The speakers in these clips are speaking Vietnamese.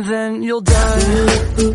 and then you'll die.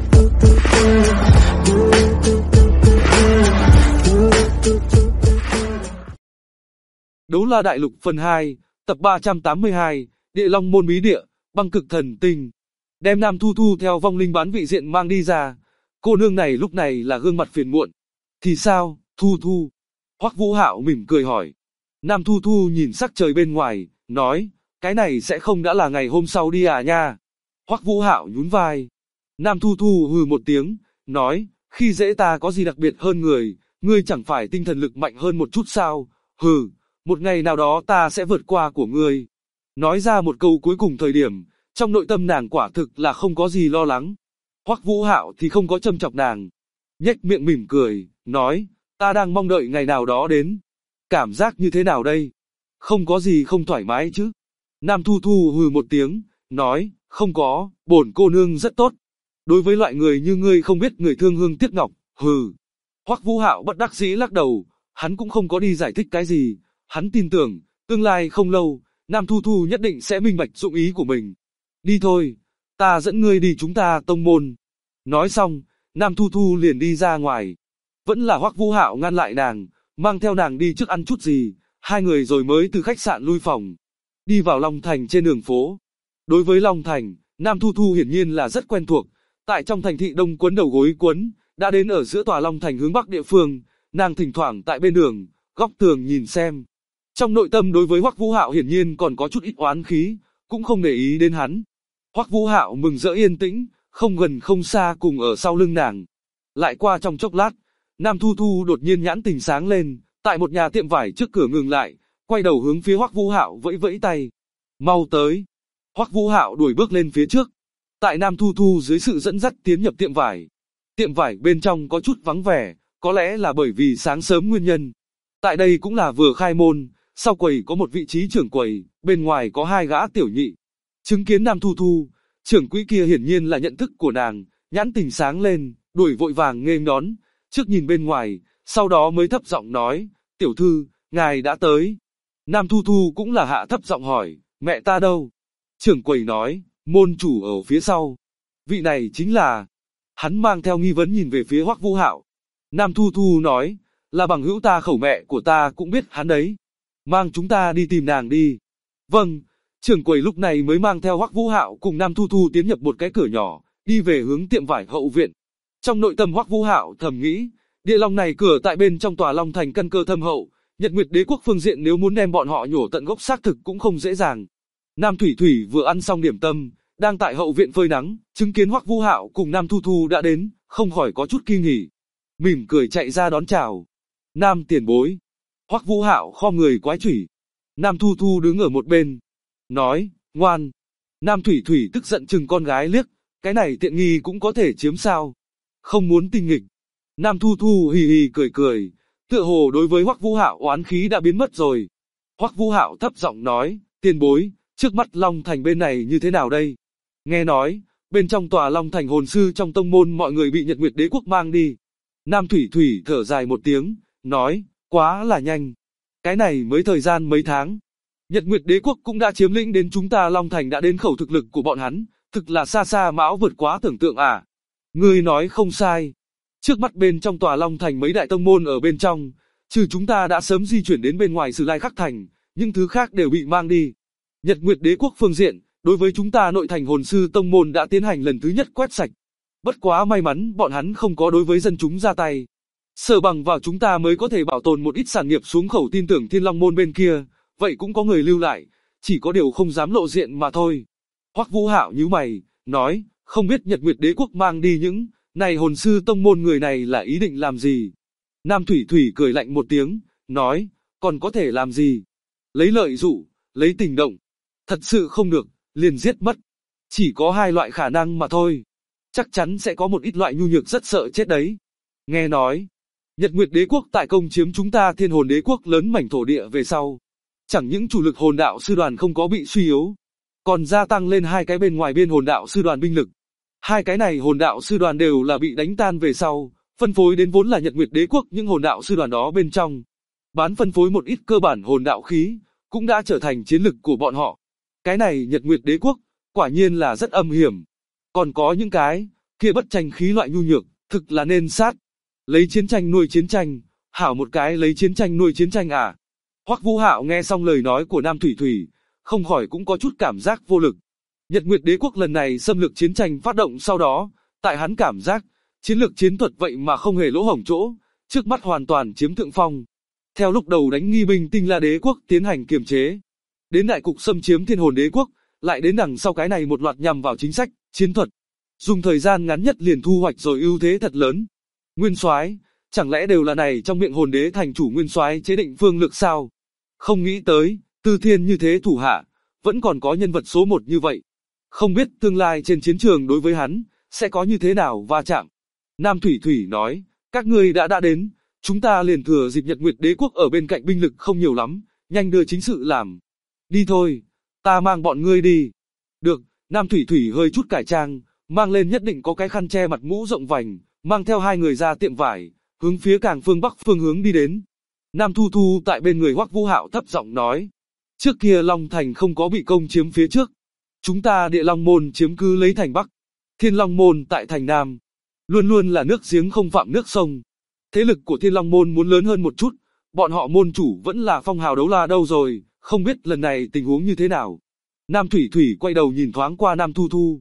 Đấu La Đại Lục phần 2, tập 382, Địa Long Môn Bí Địa, Băng Cực Thần Tinh. Đem Nam Thu Thu theo vong linh bán vị diện mang đi ra. Cô nương này lúc này là gương mặt phiền muộn. Thì sao, Thu Thu? Hoắc Vũ Hạo mỉm cười hỏi. Nam Thu Thu nhìn sắc trời bên ngoài, nói, cái này sẽ không đã là ngày hôm sau đi à nha. Hoắc Vũ Hạo nhún vai. Nam Thu Thu hừ một tiếng, nói, khi dễ ta có gì đặc biệt hơn người, ngươi chẳng phải tinh thần lực mạnh hơn một chút sao? Hừ, một ngày nào đó ta sẽ vượt qua của ngươi. Nói ra một câu cuối cùng thời điểm, trong nội tâm nàng quả thực là không có gì lo lắng. Hoắc Vũ Hạo thì không có châm chọc nàng. Nhếch miệng mỉm cười, nói, ta đang mong đợi ngày nào đó đến. Cảm giác như thế nào đây? Không có gì không thoải mái chứ? Nam Thu Thu hừ một tiếng, nói, không có, bổn cô nương rất tốt. Đối với loại người như ngươi không biết người thương hương tiếc ngọc, hừ. Hoắc Vũ Hạo bất đắc dĩ lắc đầu, hắn cũng không có đi giải thích cái gì. Hắn tin tưởng, tương lai không lâu, Nam Thu Thu nhất định sẽ minh bạch dụng ý của mình. Đi thôi, ta dẫn ngươi đi chúng ta tông môn. Nói xong, Nam Thu Thu liền đi ra ngoài. Vẫn là Hoắc Vũ Hạo ngăn lại nàng, mang theo nàng đi trước ăn chút gì, hai người rồi mới từ khách sạn lui phòng. Đi vào Long Thành trên đường phố. Đối với Long Thành, Nam Thu Thu hiển nhiên là rất quen thuộc. Tại trong thành thị đông quấn đầu gối quấn, đã đến ở giữa tòa Long Thành hướng bắc địa phương, nàng thỉnh thoảng tại bên đường, góc tường nhìn xem. Trong nội tâm đối với Hoắc Vũ Hạo hiển nhiên còn có chút ít oán khí, cũng không để ý đến hắn. Hoắc Vũ Hạo mừng rỡ yên tĩnh, không gần không xa cùng ở sau lưng nàng. Lại qua trong chốc lát, Nam Thu Thu đột nhiên nhãn tình sáng lên, tại một nhà tiệm vải trước cửa ngừng lại, quay đầu hướng phía Hoắc Vũ Hạo vẫy vẫy tay. Mau tới. Hoắc Vũ Hạo đuổi bước lên phía trước. Tại Nam Thu Thu dưới sự dẫn dắt tiến nhập tiệm vải. Tiệm vải bên trong có chút vắng vẻ, có lẽ là bởi vì sáng sớm nguyên nhân. Tại đây cũng là vừa khai môn, sau quầy có một vị trí trưởng quầy, bên ngoài có hai gã tiểu nhị. Chứng kiến Nam Thu Thu, trưởng quỹ kia hiển nhiên là nhận thức của nàng, nhãn tình sáng lên, đuổi vội vàng nghênh đón, trước nhìn bên ngoài, sau đó mới thấp giọng nói, tiểu thư, ngài đã tới. Nam Thu Thu cũng là hạ thấp giọng hỏi, mẹ ta đâu? Trưởng quầy nói, môn chủ ở phía sau. Vị này chính là... Hắn mang theo nghi vấn nhìn về phía Hoắc Vũ Hạo. Nam Thu Thu nói, là bằng hữu ta khẩu mẹ của ta cũng biết hắn đấy. Mang chúng ta đi tìm nàng đi. Vâng, trưởng quầy lúc này mới mang theo Hoắc Vũ Hạo cùng Nam Thu Thu tiến nhập một cái cửa nhỏ, đi về hướng tiệm vải hậu viện. Trong nội tâm Hoắc Vũ Hạo thầm nghĩ, địa long này cửa tại bên trong tòa Long Thành căn cơ thâm hậu, Nhật Nguyệt Đế quốc phương diện nếu muốn đem bọn họ nhổ tận gốc xác thực cũng không dễ dàng. Nam Thủy Thủy vừa ăn xong điểm tâm, đang tại hậu viện phơi nắng, chứng kiến Hoắc Vũ Hạo cùng Nam Thu Thu đã đến, không khỏi có chút kinh hỉ, mỉm cười chạy ra đón chào. Nam tiền bối. Hoắc Vũ Hạo khom người quái chủy. Nam Thu Thu đứng ở một bên, nói, ngoan. Nam Thủy Thủy tức giận chừng con gái liếc, cái này tiện nghi cũng có thể chiếm sao? Không muốn tinh nghịch. Nam Thu Thu hì hì cười cười, tựa hồ đối với Hoắc Vũ Hạo oán khí đã biến mất rồi. Hoắc Vũ Hạo thấp giọng nói, tiền bối, trước mắt Long Thành bên này như thế nào đây? Nghe nói, bên trong tòa Long Thành hồn sư trong tông môn mọi người bị Nhật Nguyệt Đế quốc mang đi. Nam Thủy Thủy thở dài một tiếng, nói, quá là nhanh. Cái này mới thời gian mấy tháng. Nhật Nguyệt Đế quốc cũng đã chiếm lĩnh đến chúng ta Long Thành đã đến khẩu thực lực của bọn hắn, thực là xa xa mão vượt quá tưởng tượng à. Ngươi nói không sai. Trước mắt bên trong tòa Long Thành mấy đại tông môn ở bên trong, trừ chúng ta đã sớm di chuyển đến bên ngoài Sử Lai Khắc Thành, những thứ khác đều bị mang đi. Nhật Nguyệt Đế quốc phương diện, đối với chúng ta nội thành hồn sư tông môn đã tiến hành lần thứ nhất quét sạch. Bất quá may mắn bọn hắn không có đối với dân chúng ra tay. Sở bằng vào chúng ta mới có thể bảo tồn một ít sản nghiệp xuống khẩu tin tưởng Thiên Long môn bên kia, vậy cũng có người lưu lại, chỉ có điều không dám lộ diện mà thôi. Hoắc Vũ Hạo nhíu mày, nói, không biết Nhật Nguyệt Đế quốc mang đi những này hồn sư tông môn người này là ý định làm gì? Nam Thủy Thủy cười lạnh một tiếng, nói, còn có thể làm gì? Lấy lợi dụ, lấy tình động. Thật sự không được, liền giết mất. Chỉ có hai loại khả năng mà thôi. Chắc chắn sẽ có một ít loại nhu nhược rất sợ chết đấy. Nghe nói, Nhật Nguyệt Đế quốc tại công chiếm chúng ta Thiên Hồn Đế quốc lớn mảnh thổ địa về sau. Chẳng những chủ lực hồn đạo sư đoàn không có bị suy yếu, còn gia tăng lên hai cái bên ngoài biên hồn đạo sư đoàn binh lực. Hai cái này hồn đạo sư đoàn đều là bị đánh tan về sau, phân phối đến vốn là Nhật Nguyệt Đế quốc những hồn đạo sư đoàn đó bên trong. Bán phân phối một ít cơ bản hồn đạo khí, cũng đã trở thành chiến lực của bọn họ. Cái này Nhật Nguyệt Đế quốc, quả nhiên là rất âm hiểm. Còn có những cái, kia bất tranh khí loại nhu nhược, thực là nên sát. Lấy chiến tranh nuôi chiến tranh, hảo một cái lấy chiến tranh nuôi chiến tranh à. Hoắc Vũ Hạo nghe xong lời nói của Nam Thủy Thủy, không khỏi cũng có chút cảm giác vô lực. Nhật Nguyệt Đế quốc lần này xâm lược chiến tranh phát động sau đó, tại hắn cảm giác, chiến lược chiến thuật vậy mà không hề lỗ hổng chỗ, trước mắt hoàn toàn chiếm thượng phong. Theo lúc đầu đánh nghi binh Tinh La Đế quốc tiến hành kiềm chế, đến đại cục xâm chiếm Thiên Hồn Đế quốc, lại đến đằng sau cái này một loạt nhằm vào chính sách, chiến thuật. Dùng thời gian ngắn nhất liền thu hoạch rồi ưu thế thật lớn. Nguyên soái, chẳng lẽ đều là này trong miệng Hồn Đế thành chủ Nguyên soái chế định phương lược sao? Không nghĩ tới, Tư Thiên như thế thủ hạ, vẫn còn có nhân vật số một như vậy. Không biết tương lai trên chiến trường đối với hắn, sẽ có như thế nào va chạm. Nam Thủy Thủy nói, các ngươi đã đến, chúng ta liền thừa dịp Nhật Nguyệt Đế quốc ở bên cạnh binh lực không nhiều lắm, nhanh đưa chính sự làm. Đi thôi, ta mang bọn ngươi đi. Được, Nam Thủy Thủy hơi chút cải trang, mang lên nhất định có cái khăn che mặt mũ rộng vành, mang theo hai người ra tiệm vải, hướng phía càng phương bắc phương hướng đi đến. Nam Thu Thu tại bên người Hoắc Vũ Hạo thấp giọng nói, trước kia Long Thành không có bị công chiếm phía trước, chúng ta Địa Long Môn chiếm cứ lấy thành Bắc, Thiên Long Môn tại thành Nam, luôn luôn là nước giếng không phạm nước sông. Thế lực của Thiên Long Môn muốn lớn hơn một chút, bọn họ môn chủ vẫn là phong hào đấu la đâu rồi, không biết lần này tình huống như thế nào. Nam Thủy Thủy quay đầu nhìn thoáng qua Nam Thu Thu,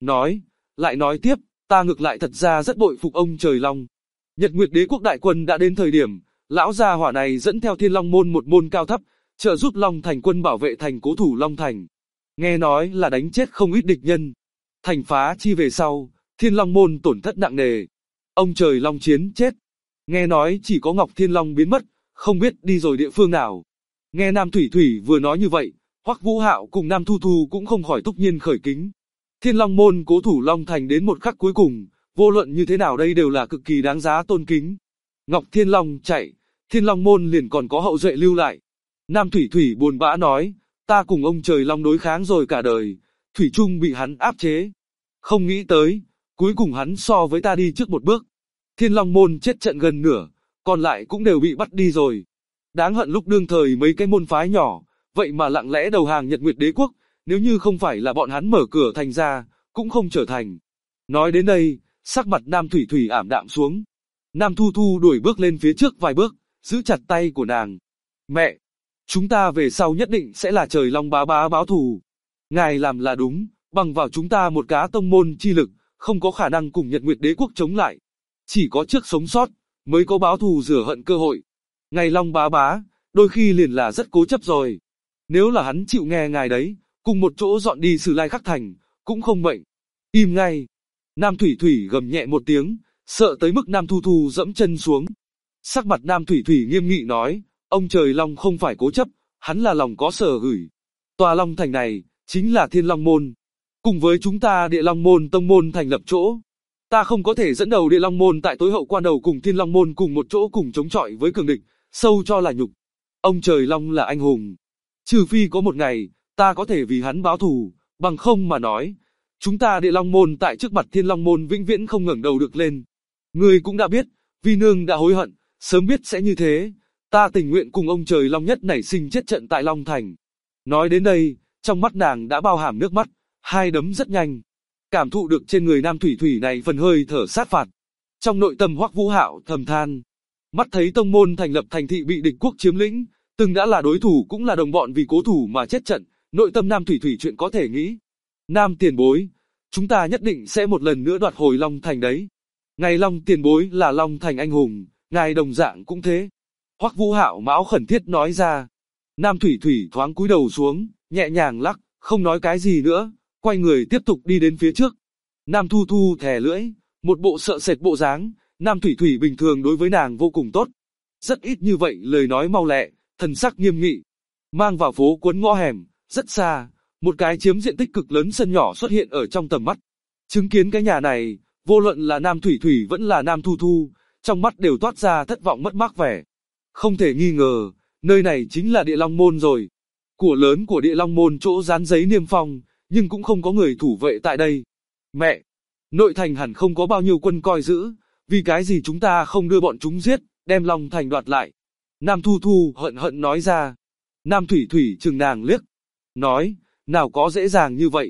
lại nói tiếp, ta ngược lại thật ra rất bội phục ông Trời Long. Nhật Nguyệt Đế quốc đại quân đã đến thời điểm, lão gia hỏa này dẫn theo Thiên Long Môn một môn cao thấp, trợ giúp Long Thành quân bảo vệ thành cố thủ Long Thành. Nghe nói là đánh chết không ít địch nhân. Thành phá chi về sau, Thiên Long Môn tổn thất nặng nề. Ông Trời Long chiến chết. Nghe nói chỉ có Ngọc Thiên Long biến mất, không biết đi rồi địa phương nào. Nghe Nam Thủy Thủy vừa nói như vậy, Hoắc Vũ Hạo cùng Nam Thu Thu cũng không khỏi túc nhiên khởi kính. Thiên Long Môn cố thủ Long Thành đến một khắc cuối cùng, vô luận như thế nào đây đều là cực kỳ đáng giá tôn kính. Ngọc Thiên Long chạy, Thiên Long Môn liền còn có hậu duệ lưu lại. Nam Thủy Thủy buồn bã nói, ta cùng ông Trời Long đối kháng rồi cả đời, Thủy Trung bị hắn áp chế. Không nghĩ tới, cuối cùng hắn so với ta đi trước một bước. Thiên Long Môn chết trận gần nửa, còn lại cũng đều bị bắt đi rồi. Đáng hận lúc đương thời mấy cái môn phái nhỏ, vậy mà lặng lẽ đầu hàng Nhật Nguyệt Đế quốc, nếu như không phải là bọn hắn mở cửa thành ra, cũng không trở thành. Nói đến đây, sắc mặt Nam Thủy Thủy ảm đạm xuống. Nam Thu Thu đuổi bước lên phía trước vài bước, giữ chặt tay của nàng. Mẹ, chúng ta về sau nhất định sẽ là Trời Long bá bá báo thù. Ngài làm là đúng, bằng vào chúng ta một cá tông môn chi lực, không có khả năng cùng Nhật Nguyệt Đế quốc chống lại. Chỉ có trước sống sót, mới có báo thù rửa hận cơ hội. Ngài Long bá bá, đôi khi liền là rất cố chấp rồi. Nếu là hắn chịu nghe ngài đấy, cùng một chỗ dọn đi Sử Lai Khắc Thành, cũng không mệnh. Im ngay. Nam Thủy Thủy gầm nhẹ một tiếng, sợ tới mức Nam Thu Thu dẫm chân xuống. Sắc mặt Nam Thủy Thủy nghiêm nghị nói, ông Trời Long không phải cố chấp, hắn là lòng có sở gửi. Tòa Long Thành này, chính là Thiên Long Môn. Cùng với chúng ta Địa Long Môn tông môn thành lập chỗ. Ta không có thể dẫn đầu Địa Long Môn tại tối hậu quan đầu cùng Thiên Long Môn cùng một chỗ cùng chống chọi với cường địch, sâu cho là nhục. Ông Trời Long là anh hùng. Trừ phi có một ngày, ta có thể vì hắn báo thù, bằng không mà nói. Chúng ta Địa Long Môn tại trước mặt Thiên Long Môn vĩnh viễn không ngẩng đầu được lên. Ngươi cũng đã biết, Vi Nương đã hối hận, sớm biết sẽ như thế. Ta tình nguyện cùng ông Trời Long nhất nảy sinh chết trận tại Long Thành. Nói đến đây, trong mắt nàng đã bao hàm nước mắt, hai đấm rất nhanh. Cảm thụ được trên người Nam Thủy Thủy này phần hơi thở sát phạt. Trong nội tâm Hoắc Vũ Hạo thầm than. Mắt thấy tông môn thành lập thành thị bị địch quốc chiếm lĩnh, từng đã là đối thủ cũng là đồng bọn vì cố thủ mà chết trận, nội tâm Nam Thủy Thủy chuyện có thể nghĩ. Nam tiền bối, chúng ta nhất định sẽ một lần nữa đoạt hồi Long Thành đấy. Ngài Long tiền bối là Long Thành anh hùng, ngài đồng dạng cũng thế. Hoắc Vũ Hạo mão khẩn thiết nói ra. Nam Thủy Thủy thoáng cúi đầu xuống, nhẹ nhàng lắc, không nói cái gì nữa, quay người tiếp tục đi đến phía trước. Nam Thu Thu thè lưỡi, một bộ sợ sệt bộ dáng, Nam Thủy Thủy bình thường đối với nàng vô cùng tốt. Rất ít như vậy lời nói mau lẹ, thần sắc nghiêm nghị. Mang vào phố cuốn ngõ hẻm, rất xa, một cái chiếm diện tích cực lớn sân nhỏ xuất hiện ở trong tầm mắt. Chứng kiến cái nhà này, vô luận là Nam Thủy Thủy vẫn là Nam Thu Thu, trong mắt đều toát ra thất vọng mất mát vẻ. Không thể nghi ngờ, nơi này chính là Địa Long Môn rồi. Của lớn của Địa Long Môn chỗ dán giấy niêm phong, nhưng cũng không có người thủ vệ tại đây. Mẹ, nội thành hẳn không có bao nhiêu quân coi giữ, vì cái gì chúng ta không đưa bọn chúng giết, đem Long Thành đoạt lại. Nam Thu Thu hận hận nói ra. Nam Thủy Thủy chừng nàng liếc, nói, nào có dễ dàng như vậy.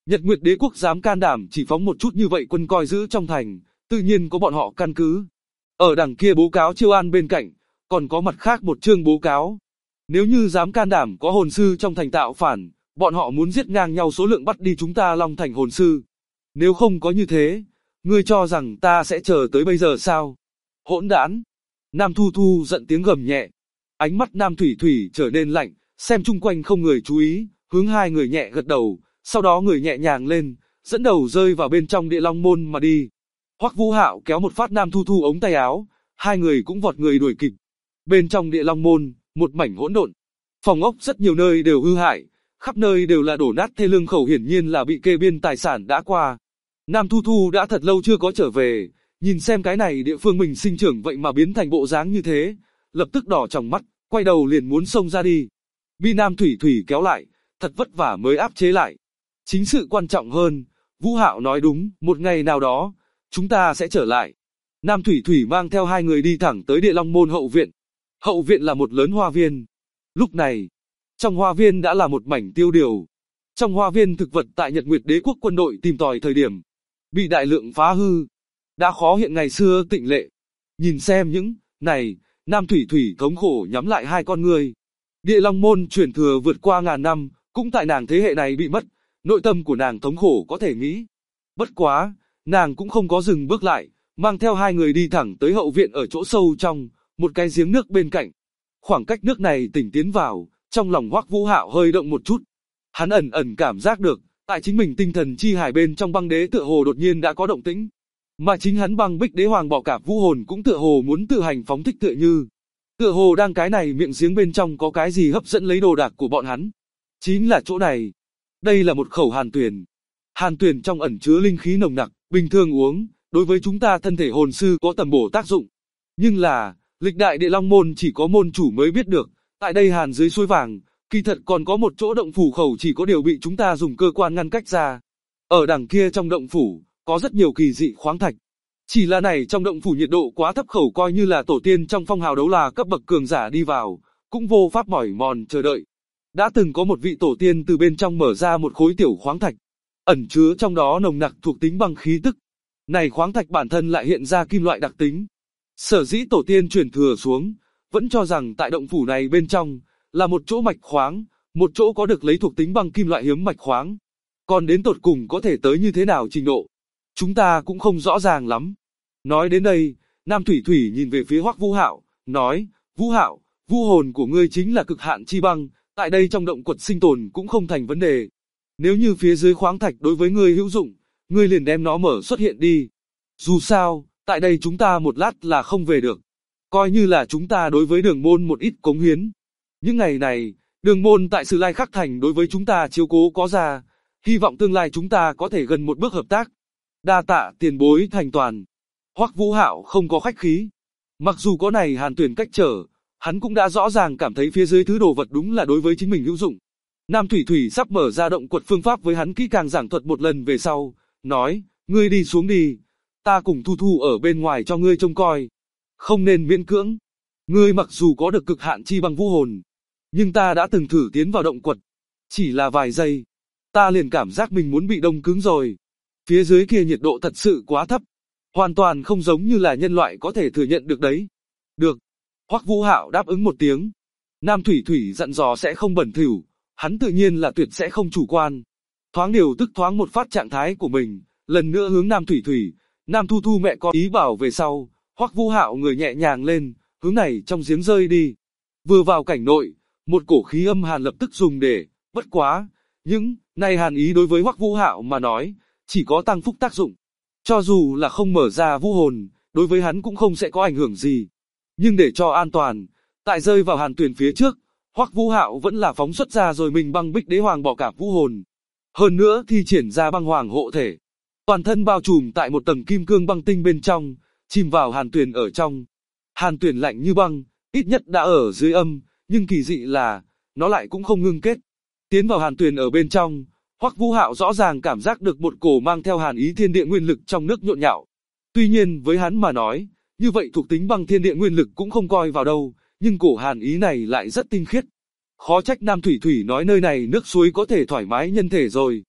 Nhật Nguyệt Đế quốc dám can đảm chỉ phóng một chút như vậy quân coi giữ trong thành, tự nhiên có bọn họ căn cứ. Ở đằng kia bố cáo chiêu an bên cạnh, còn có mặt khác một chương bố cáo. Nếu như dám can đảm có hồn sư trong thành tạo phản, bọn họ muốn giết ngang nhau số lượng bắt đi chúng ta Long Thành hồn sư. Nếu không có như thế, ngươi cho rằng ta sẽ chờ tới bây giờ sao? Hỗn đản! Nam Thu Thu giận tiếng gầm nhẹ. Ánh mắt Nam Thủy Thủy trở nên lạnh, xem chung quanh không người chú ý, hướng hai người nhẹ gật đầu, sau đó người nhẹ nhàng lên, dẫn đầu rơi vào bên trong Địa Long môn mà đi. Hoắc Vũ Hạo kéo một phát Nam Thu Thu ống tay áo, hai người cũng vọt người đuổi kịp. Bên trong Địa Long môn, một mảnh hỗn độn. Phòng ốc rất nhiều nơi đều hư hại, khắp nơi đều là đổ nát thê lương khẩu, hiển nhiên là bị kê biên tài sản đã qua. Nam Thu Thu đã thật lâu chưa có trở về, nhìn xem cái này địa phương mình sinh trưởng vậy mà biến thành bộ dáng như thế, lập tức đỏ tròng mắt, quay đầu liền muốn xông ra đi. Bị Nam Thủy Thủy kéo lại, thật vất vả mới áp chế lại. Chính sự quan trọng hơn, Vũ Hạo nói đúng, một ngày nào đó, chúng ta sẽ trở lại. Nam Thủy Thủy mang theo hai người đi thẳng tới Địa Long môn hậu viện. Hậu viện là một lớn hoa viên. Lúc này, trong hoa viên đã là một mảnh tiêu điều. Trong hoa viên thực vật tại Nhật Nguyệt Đế quốc quân đội tìm tòi thời điểm, bị đại lượng phá hư, đã khó hiện ngày xưa tịnh lệ. Nhìn xem những này, Nam Thủy Thủy thống khổ nhắm lại hai con ngươi. Địa Long môn truyền thừa vượt qua ngàn năm, cũng tại nàng thế hệ này bị mất, nội tâm của nàng thống khổ có thể nghĩ. Bất quá, nàng cũng không có dừng bước lại, mang theo hai người đi thẳng tới hậu viện ở chỗ sâu trong, một cái giếng nước bên cạnh. Khoảng cách nước này tỉnh tiến vào, trong lòng Hoắc Vũ Hạo hơi động một chút. Hắn ẩn ẩn cảm giác được, tại chính mình tinh thần chi hải bên trong băng đế tựa hồ đột nhiên đã có động tĩnh. Mà chính hắn Băng Bích Đế Hoàng Bọ Cạp Vũ hồn cũng tựa hồ muốn tự hành phóng thích tựa như. Tựa hồ đang cái này miệng giếng bên trong có cái gì hấp dẫn lấy đồ đạc của bọn hắn. Chính là chỗ này. Đây là một khẩu hàn tuyền. Hàn tuyền trong ẩn chứa linh khí nồng nặc, bình thường uống, đối với chúng ta thân thể hồn sư có tầm bổ tác dụng. Nhưng là, lịch đại Địa Long môn chỉ có môn chủ mới biết được, tại đây hàn dưới suối vàng, kỳ thật còn có một chỗ động phủ khẩu chỉ có điều bị chúng ta dùng cơ quan ngăn cách ra. Ở đằng kia trong động phủ, có rất nhiều kỳ dị khoáng thạch. Chỉ là này trong động phủ nhiệt độ quá thấp, khẩu coi như là tổ tiên trong phong hào đấu la cấp bậc cường giả đi vào, cũng vô pháp mỏi mòn chờ đợi. Đã từng có một vị tổ tiên từ bên trong mở ra một khối tiểu khoáng thạch, ẩn chứa trong đó nồng nặc thuộc tính băng khí tức. Này khoáng thạch bản thân lại hiện ra kim loại đặc tính. Sở dĩ tổ tiên truyền thừa xuống, vẫn cho rằng tại động phủ này bên trong, là một chỗ mạch khoáng, một chỗ có được lấy thuộc tính băng kim loại hiếm mạch khoáng. Còn đến tột cùng có thể tới như thế nào trình độ, chúng ta cũng không rõ ràng lắm. Nói đến đây, Nam Thủy Thủy nhìn về phía Hoắc Vũ Hạo, nói, Vũ Hạo, vũ hồn của ngươi chính là cực hạn chi băng, tại đây trong động quật sinh tồn cũng không thành vấn đề. Nếu như phía dưới khoáng thạch đối với ngươi hữu dụng, ngươi liền đem nó mở xuất hiện đi. Dù sao, tại đây chúng ta một lát là không về được. Coi như là chúng ta đối với Đường môn một ít cống hiến. Những ngày này, Đường môn tại Sử Lai Khắc Thành đối với chúng ta chiếu cố có ra, hy vọng tương lai chúng ta có thể gần một bước hợp tác. Đa tạ tiền bối thành toàn. Hoắc Vũ Hạo không có khách khí. Mặc dù có này hàn tuyển cách trở, hắn cũng đã rõ ràng cảm thấy phía dưới thứ đồ vật đúng là đối với chính mình hữu dụng. Nam Thủy Thủy sắp mở ra động quật phương pháp với hắn kỹ càng giảng thuật một lần về sau, nói, ngươi đi xuống đi, ta cùng Thu Thu ở bên ngoài cho ngươi trông coi. Không nên miễn cưỡng. Ngươi mặc dù có được cực hạn chi băng vũ hồn, nhưng ta đã từng thử tiến vào động quật. Chỉ là vài giây, ta liền cảm giác mình muốn bị đông cứng rồi. Phía dưới kia nhiệt độ thật sự quá thấp, hoàn toàn không giống như là nhân loại có thể thừa nhận được đấy. Được. Hoắc Vũ Hạo đáp ứng một tiếng. Nam Thủy Thủy dặn dò sẽ không bẩn thỉu, hắn tự nhiên là tuyệt sẽ không chủ quan. Thoáng điều tức thoáng một phát trạng thái của mình, lần nữa hướng Nam Thủy Thủy, Nam Thu Thu mẹ có ý bảo về sau, Hoắc Vũ Hạo người nhẹ nhàng lên, hướng này trong giếng rơi đi. Vừa vào cảnh nội, một cổ khí âm hàn lập tức dùng để, bất quá, những này hàn ý đối với Hoắc Vũ Hạo mà nói, chỉ có tăng phúc tác dụng. Cho dù là không mở ra vũ hồn, đối với hắn cũng không sẽ có ảnh hưởng gì. Nhưng để cho an toàn, tại rơi vào hàn tuyển phía trước, Hoắc Vũ Hạo vẫn là phóng xuất ra rồi mình Băng Bích Đế Hoàng Bọ Cạp vũ hồn. Hơn nữa thi triển ra băng hoàng hộ thể. Toàn thân bao trùm tại một tầng kim cương băng tinh bên trong, chìm vào hàn tuyển ở trong. Hàn tuyển lạnh như băng, ít nhất đã ở dưới âm, nhưng kỳ dị là, nó lại cũng không ngưng kết. Tiến vào hàn tuyển ở bên trong, Hoắc Vũ Hạo rõ ràng cảm giác được một cổ mang theo hàn ý thiên địa nguyên lực trong nước nhộn nhạo. Tuy nhiên với hắn mà nói, như vậy thuộc tính băng thiên địa nguyên lực cũng không coi vào đâu, nhưng cổ hàn ý này lại rất tinh khiết. Khó trách Nam Thủy Thủy nói nơi này nước suối có thể thoải mái nhân thể rồi.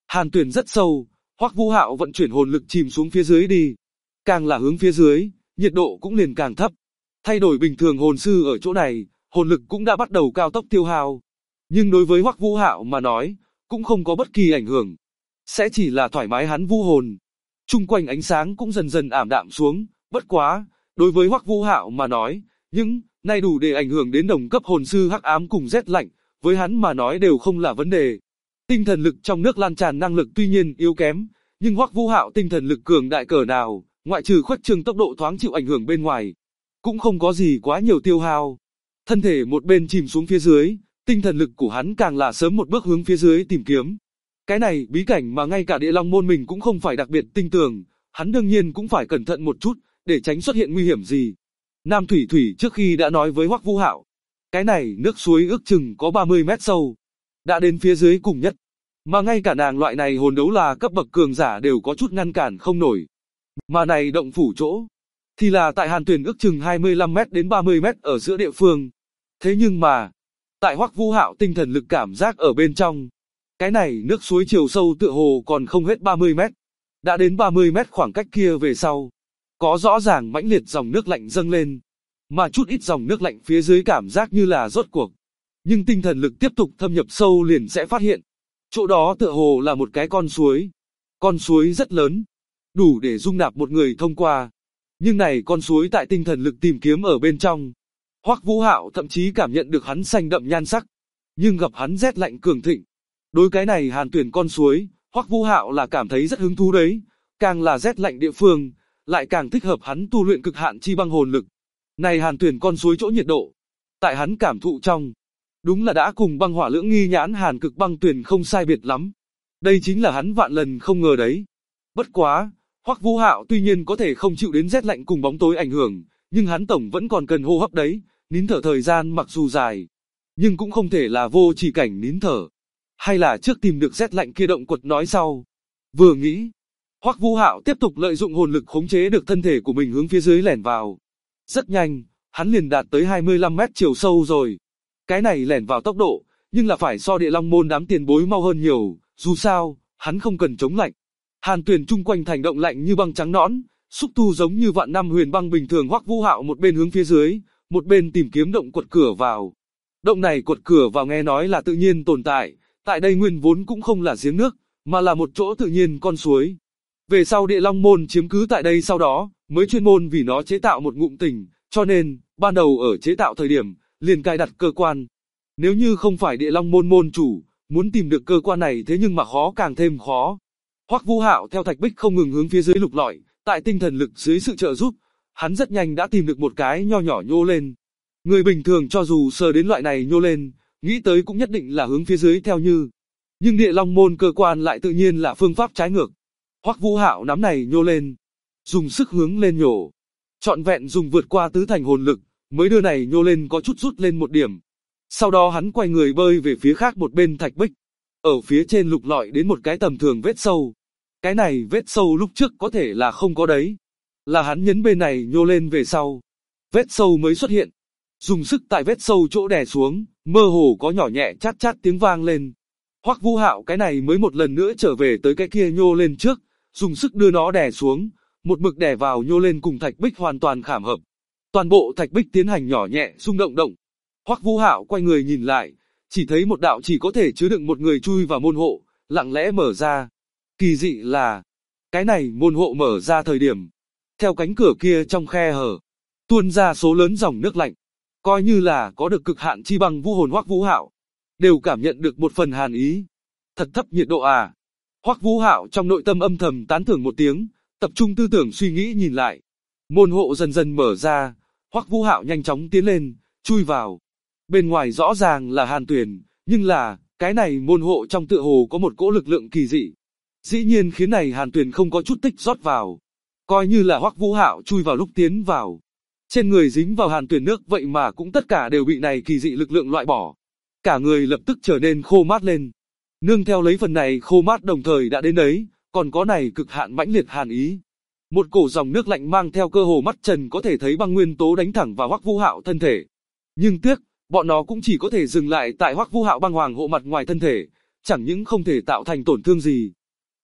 Hàn tuyển rất sâu, Hoắc Vũ Hạo vận chuyển hồn lực chìm xuống phía dưới đi. Càng là hướng phía dưới, nhiệt độ cũng liền càng thấp. Thay đổi bình thường hồn sư ở chỗ này, hồn lực cũng đã bắt đầu cao tốc tiêu hao. Nhưng đối với Hoắc Vũ Hạo mà nói, cũng không có bất kỳ ảnh hưởng. Sẽ chỉ là thoải mái hắn vu hồn. Chung quanh ánh sáng cũng dần dần ảm đạm xuống, bất quá, đối với Hoắc Vũ Hạo mà nói, những này đủ để ảnh hưởng đến đồng cấp hồn sư hắc ám cùng rét lạnh, với hắn mà nói đều không là vấn đề. Tinh thần lực trong nước lan tràn năng lực tuy nhiên yếu kém, nhưng Hoắc Vũ Hạo tinh thần lực cường đại cỡ nào, ngoại trừ khuếch trương tốc độ thoáng chịu ảnh hưởng bên ngoài, cũng không có gì quá nhiều tiêu hao. Thân thể một bên chìm xuống phía dưới, tinh thần lực của hắn càng là sớm một bước hướng phía dưới tìm kiếm. Cái này bí cảnh mà ngay cả Địa Long môn mình cũng không phải đặc biệt tinh tường, hắn đương nhiên cũng phải cẩn thận một chút, để tránh xuất hiện nguy hiểm gì. Nam Thủy Thủy trước khi đã nói với Hoắc Vũ Hạo, cái này nước suối ước chừng có 30 mét sâu, đã đến phía dưới cùng nhất, mà ngay cả nàng loại này hồn đấu là cấp bậc cường giả đều có chút ngăn cản không nổi. Mà này động phủ chỗ, thì là tại Hàn Tuyền ước chừng 25 mét đến 30 mét ở giữa địa phương. Thế nhưng mà, tại Hoắc Vũ Hạo tinh thần lực cảm giác ở bên trong, cái này nước suối chiều sâu tựa hồ còn không hết 30 mét. Đã đến 30 mét khoảng cách kia về sau, có rõ ràng mãnh liệt dòng nước lạnh dâng lên, mà chút ít dòng nước lạnh phía dưới cảm giác như là rốt cuộc. Nhưng tinh thần lực tiếp tục thâm nhập sâu liền sẽ phát hiện, chỗ đó tựa hồ là một cái con suối. Con suối rất lớn, đủ để dung nạp một người thông qua. Nhưng này con suối tại tinh thần lực tìm kiếm ở bên trong, Hoắc Vũ Hạo thậm chí cảm nhận được hắn xanh đậm nhan sắc, nhưng gặp hắn rét lạnh cường thịnh. Đối cái này Hàn Tuyển con suối, Hoắc Vũ Hạo là cảm thấy rất hứng thú đấy, càng là rét lạnh địa phương, lại càng thích hợp hắn tu luyện cực hạn chi băng hồn lực. Này Hàn Tuyển con suối chỗ nhiệt độ, tại hắn cảm thụ trong, đúng là đã cùng băng hỏa lưỡng nghi nhãn Hàn Cực Băng Tuyển không sai biệt lắm. Đây chính là hắn vạn lần không ngờ đấy. Bất quá, Hoắc Vũ Hạo tuy nhiên có thể không chịu đến rét lạnh cùng bóng tối ảnh hưởng, nhưng hắn tổng vẫn còn cần hô hấp đấy, nín thở thời gian mặc dù dài, nhưng cũng không thể là vô chỉ cảnh nín thở. Hay là trước tìm được rét lạnh kia động quật nói sau. Vừa nghĩ, Hoắc Vũ Hạo tiếp tục lợi dụng hồn lực khống chế được thân thể của mình hướng phía dưới lẻn vào. Rất nhanh, hắn liền đạt tới 25 mét chiều sâu rồi. Cái này lẻn vào tốc độ, nhưng là phải so Địa Long môn đám tiền bối mau hơn nhiều, dù sao, hắn không cần chống lạnh. Hàn Tuyền chung quanh thành động lạnh như băng trắng nõn, xúc tu giống như vạn năm huyền băng bình thường. Hoắc Vũ Hạo một bên hướng phía dưới, một bên tìm kiếm động quật cửa vào. Động này quật cửa vào nghe nói là tự nhiên tồn tại, tại đây nguyên vốn cũng không là giếng nước, mà là một chỗ tự nhiên con suối. Về sau Địa Long môn chiếm cứ tại đây sau đó, mới chuyên môn vì nó chế tạo một ngụm tỉnh, cho nên, ban đầu ở chế tạo thời điểm, liền cài đặt cơ quan. Nếu như không phải Địa Long môn môn chủ, muốn tìm được cơ quan này thế nhưng mà khó càng thêm khó. Hoắc Vũ Hạo theo thạch bích không ngừng hướng phía dưới lục lọi, tại tinh thần lực dưới sự trợ giúp, hắn rất nhanh đã tìm được một cái nho nhỏ nhô lên. Người bình thường cho dù sờ đến loại này nhô lên, nghĩ tới cũng nhất định là hướng phía dưới theo như. Nhưng Địa Long môn cơ quan lại tự nhiên là phương pháp trái ngược. Hoắc Vũ Hạo nắm này nhô lên, dùng sức hướng lên nhổ. Trọn vẹn dùng vượt qua tứ thành hồn lực, mới đưa này nhô lên có chút rút lên một điểm. Sau đó hắn quay người bơi về phía khác một bên thạch bích. Ở phía trên lục lọi đến một cái tầm thường vết sâu. Cái này vết sâu lúc trước có thể là không có đấy. Là hắn nhấn bên này nhô lên về sau. Vết sâu mới xuất hiện. Dùng sức tại vết sâu chỗ đè xuống, mơ hồ có nhỏ nhẹ chát chát tiếng vang lên. Hoắc Vũ Hạo cái này mới một lần nữa trở về tới cái kia nhô lên trước, dùng sức đưa nó đè xuống, một mực đè vào nhô lên cùng thạch bích hoàn toàn khảm hợp. Toàn bộ thạch bích tiến hành nhỏ nhẹ rung động động. Hoắc Vũ Hạo quay người nhìn lại, chỉ thấy một đạo chỉ có thể chứa đựng một người chui vào môn hộ, lặng lẽ mở ra. Kỳ dị là, cái này môn hộ mở ra thời điểm, theo cánh cửa kia trong khe hở, tuôn ra số lớn dòng nước lạnh. Coi như là có được cực hạn chi băng vũ hồn Hoắc Vũ Hạo, đều cảm nhận được một phần hàn ý. Thật thấp nhiệt độ à. Hoắc Vũ Hạo trong nội tâm âm thầm tán thưởng một tiếng, tập trung tư tưởng suy nghĩ nhìn lại. Môn hộ dần dần mở ra, Hoắc Vũ Hạo nhanh chóng tiến lên, chui vào. Bên ngoài rõ ràng là Hàn Tuyền, nhưng là, cái này môn hộ trong tựa hồ có một cỗ lực lượng kỳ dị. Dĩ nhiên khiến này Hàn Tuyền không có chút tích rót vào. Coi như là Hoắc Vũ Hạo chui vào lúc tiến vào. Trên người dính vào Hàn Tuyền nước vậy mà cũng tất cả đều bị này kỳ dị lực lượng loại bỏ. Cả người lập tức trở nên khô mát lên. Nương theo lấy phần này khô mát đồng thời đã đến đấy, còn có này cực hạn mãnh liệt hàn ý. Một cổ dòng nước lạnh mang theo cơ hồ mắt trần có thể thấy băng nguyên tố đánh thẳng vào Hoắc Vũ Hạo thân thể. Nhưng tiếc, bọn nó cũng chỉ có thể dừng lại tại Hoắc Vũ Hạo băng hoàng hộ mặt ngoài thân thể, chẳng những không thể tạo thành tổn thương gì,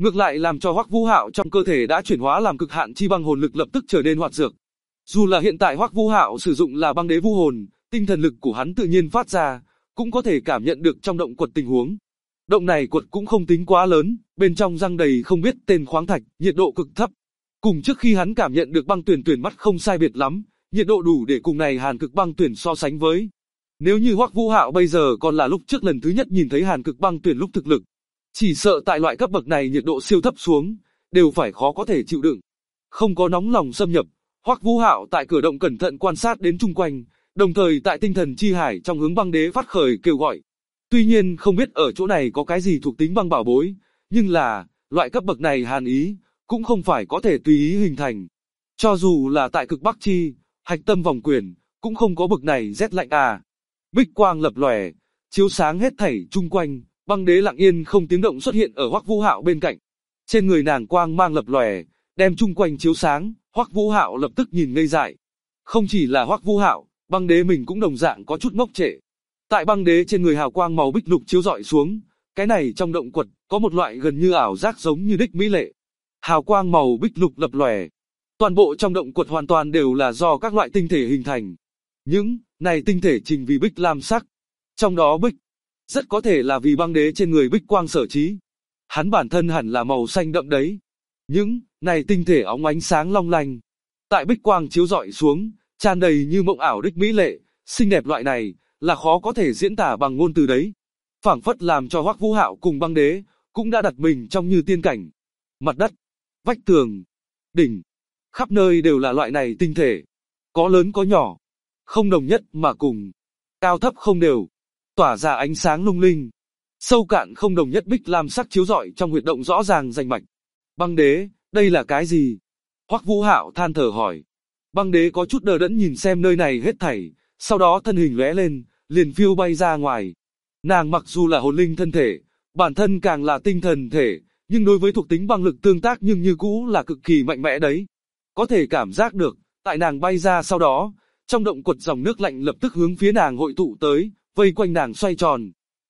ngược lại làm cho Hoắc Vũ Hạo trong cơ thể đã chuyển hóa làm cực hạn chi băng hồn lực lập tức trở nên hoạt dược. Dù là hiện tại Hoắc Vũ Hạo sử dụng là băng đế vũ hồn, tinh thần lực của hắn tự nhiên phát ra, cũng có thể cảm nhận được trong động quật tình huống. Động này quật cũng không tính quá lớn, bên trong răng đầy không biết tên khoáng thạch, nhiệt độ cực thấp. Cùng trước khi hắn cảm nhận được băng tuyển mắt không sai biệt lắm, nhiệt độ đủ để cùng này hàn cực băng tuyển so sánh với. Nếu như Hoắc Vũ Hạo bây giờ còn là lúc trước lần thứ nhất nhìn thấy hàn cực băng tuyển lúc thực lực, chỉ sợ tại loại cấp bậc này nhiệt độ siêu thấp xuống, đều phải khó có thể chịu đựng. Không có nóng lòng xâm nhập, Hoắc Vũ Hạo tại cửa động cẩn thận quan sát đến chung quanh, đồng thời tại tinh thần chi hải trong hướng băng đế phát khởi kêu gọi. Tuy nhiên không biết ở chỗ này có cái gì thuộc tính băng bảo bối, nhưng là, loại cấp bậc này hàn ý, cũng không phải có thể tùy ý hình thành. Cho dù là tại cực Bắc Chi, hạch tâm vòng quyền, cũng không có bậc này rét lạnh à. Bích quang lập lòe, chiếu sáng hết thảy chung quanh, băng đế lặng yên không tiếng động xuất hiện ở Hoắc Vũ Hạo bên cạnh. Trên người nàng quang mang lập lòe, đem chung quanh chiếu sáng, Hoắc Vũ Hạo lập tức nhìn ngây dại. Không chỉ là Hoắc Vũ Hạo, băng đế mình cũng đồng dạng có chút ngốc trệ. Tại băng đế trên người hào quang màu bích lục chiếu rọi xuống, cái này trong động quật có một loại gần như ảo giác giống như đích mỹ lệ. Hào quang màu bích lục lập lòe. Toàn bộ trong động quật hoàn toàn đều là do các loại tinh thể hình thành. Những này tinh thể trình vì bích lam sắc. Trong đó bích, rất có thể là vì băng đế trên người bích quang sở trí. Hắn bản thân hẳn là màu xanh đậm đấy. Những này tinh thể óng ánh sáng long lanh. Tại bích quang chiếu rọi xuống, tràn đầy như mộng ảo đích mỹ lệ, xinh đẹp loại này, là khó có thể diễn tả bằng ngôn từ đấy. Phảng phất làm cho Hoắc Vũ Hạo cùng băng đế, cũng đã đặt mình trong như tiên cảnh. Mặt đất, vách tường, đỉnh, khắp nơi đều là loại này tinh thể. Có lớn có nhỏ, không đồng nhất mà cùng, cao thấp không đều, tỏa ra ánh sáng lung linh. Sâu cạn không đồng nhất bích lam sắc chiếu rọi trong huyệt động rõ ràng rành mạch. Băng đế, đây là cái gì? Hoắc Vũ Hạo than thở hỏi. Băng đế có chút đờ đẫn nhìn xem nơi này hết thảy, sau đó thân hình lóe lên, liền phiêu bay ra ngoài. Nàng mặc dù là hồn linh thân thể, bản thân càng là tinh thần thể, nhưng đối với thuộc tính băng lực tương tác nhưng như cũ là cực kỳ mạnh mẽ đấy. Có thể cảm giác được, tại nàng bay ra sau đó, trong động quật dòng nước lạnh lập tức hướng phía nàng hội tụ tới, vây quanh nàng xoay tròn.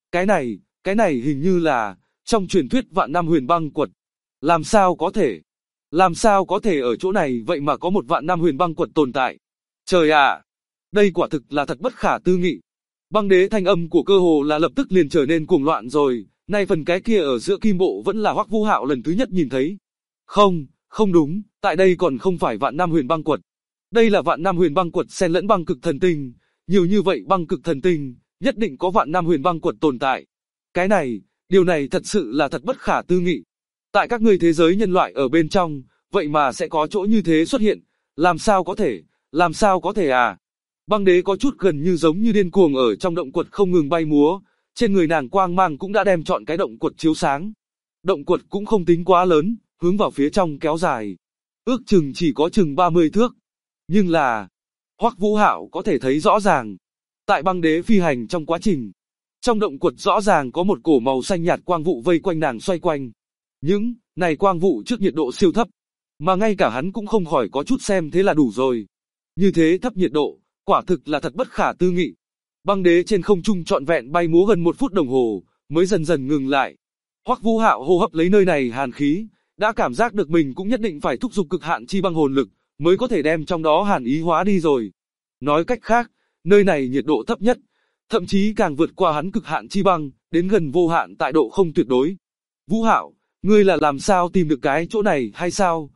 Cái này hình như là, trong truyền thuyết vạn năm huyền băng quật. Làm sao có thể ở chỗ này vậy mà có một vạn năm huyền băng quật tồn tại. Trời ạ, đây quả thực là thật bất khả tư nghị. Băng đế thanh âm của cơ hồ là lập tức liền trở nên cuồng loạn rồi, nay phần cái kia ở giữa kim bộ vẫn là Hoắc Vũ Hạo lần thứ nhất nhìn thấy. Không đúng, tại đây còn không phải vạn năm huyền băng quật. Đây là vạn năm huyền băng quật xen lẫn băng cực thần tinh, nhiều như vậy băng cực thần tinh, nhất định có vạn năm huyền băng quật tồn tại. Điều này thật sự là thật bất khả tư nghị. Tại các ngươi thế giới nhân loại ở bên trong, vậy mà sẽ có chỗ như thế xuất hiện, làm sao có thể à? Băng đế có chút gần như giống như điên cuồng ở trong động quật không ngừng bay múa, trên người nàng quang mang cũng đã đem trọn cái động quật chiếu sáng. Động quật cũng không tính quá lớn, hướng vào phía trong kéo dài, ước chừng chỉ có chừng 30 thước. Nhưng là, Hoắc Vũ Hạo có thể thấy rõ ràng, tại băng đế phi hành trong quá trình, trong động quật rõ ràng có một cổ màu xanh nhạt quang vụ vây quanh nàng xoay quanh. Những này quang vụ trước nhiệt độ siêu thấp, mà ngay cả hắn cũng không khỏi có chút xem thế là đủ rồi. Như thế thấp nhiệt độ, quả thực là thật bất khả tư nghị. Băng đế trên không trung trọn vẹn bay múa gần 1 phút đồng hồ, mới dần dần ngừng lại. Hoắc Vũ Hạo hô hấp lấy nơi này hàn khí, đã cảm giác được mình cũng nhất định phải thúc giục cực hạn chi băng hồn lực, mới có thể đem trong đó hàn ý hóa đi rồi. Nói cách khác, nơi này nhiệt độ thấp nhất, thậm chí càng vượt qua hắn cực hạn chi băng, đến gần vô hạn tại độ không tuyệt đối. Vũ Hạo, ngươi là làm sao tìm được cái chỗ này hay sao?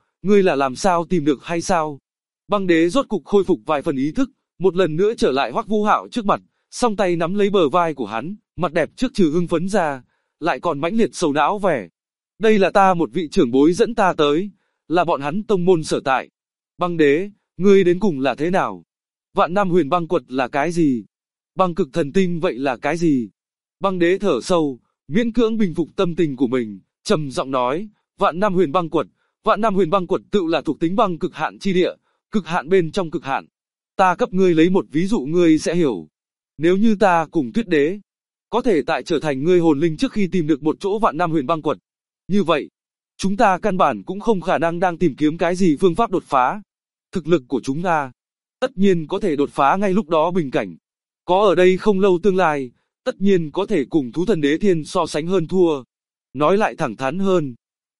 Băng đế rốt cục khôi phục vài phần ý thức, một lần nữa trở lại Hoắc Vũ Hạo trước mặt, song tay nắm lấy bờ vai của hắn, mặt đẹp trước trừ hưng phấn ra, lại còn mãnh liệt sầu não vẻ. Đây là ta một vị trưởng bối dẫn ta tới, là bọn hắn tông môn sở tại. Băng đế, ngươi đến cùng là thế nào? Vạn năm huyền băng quật là cái gì? Băng cực thần tinh vậy là cái gì? Băng đế thở sâu, miễn cưỡng bình phục tâm tình của mình, trầm giọng nói, vạn năm huyền băng quật tự là thuộc tính băng cực hạn chi địa, cực hạn bên trong cực hạn. Ta cấp ngươi lấy một ví dụ ngươi sẽ hiểu. Nếu như ta cùng Tuyết Đế, có thể tại trở thành ngươi hồn linh trước khi tìm được một chỗ vạn năm huyền băng quật. Như vậy, chúng ta căn bản cũng không khả năng đang tìm kiếm cái gì phương pháp đột phá. Thực lực của chúng ta, tất nhiên có thể đột phá ngay lúc đó bình cảnh. Có ở đây không lâu tương lai, tất nhiên có thể cùng thú thần đế thiên so sánh hơn thua. Nói lại thẳng thắn hơn,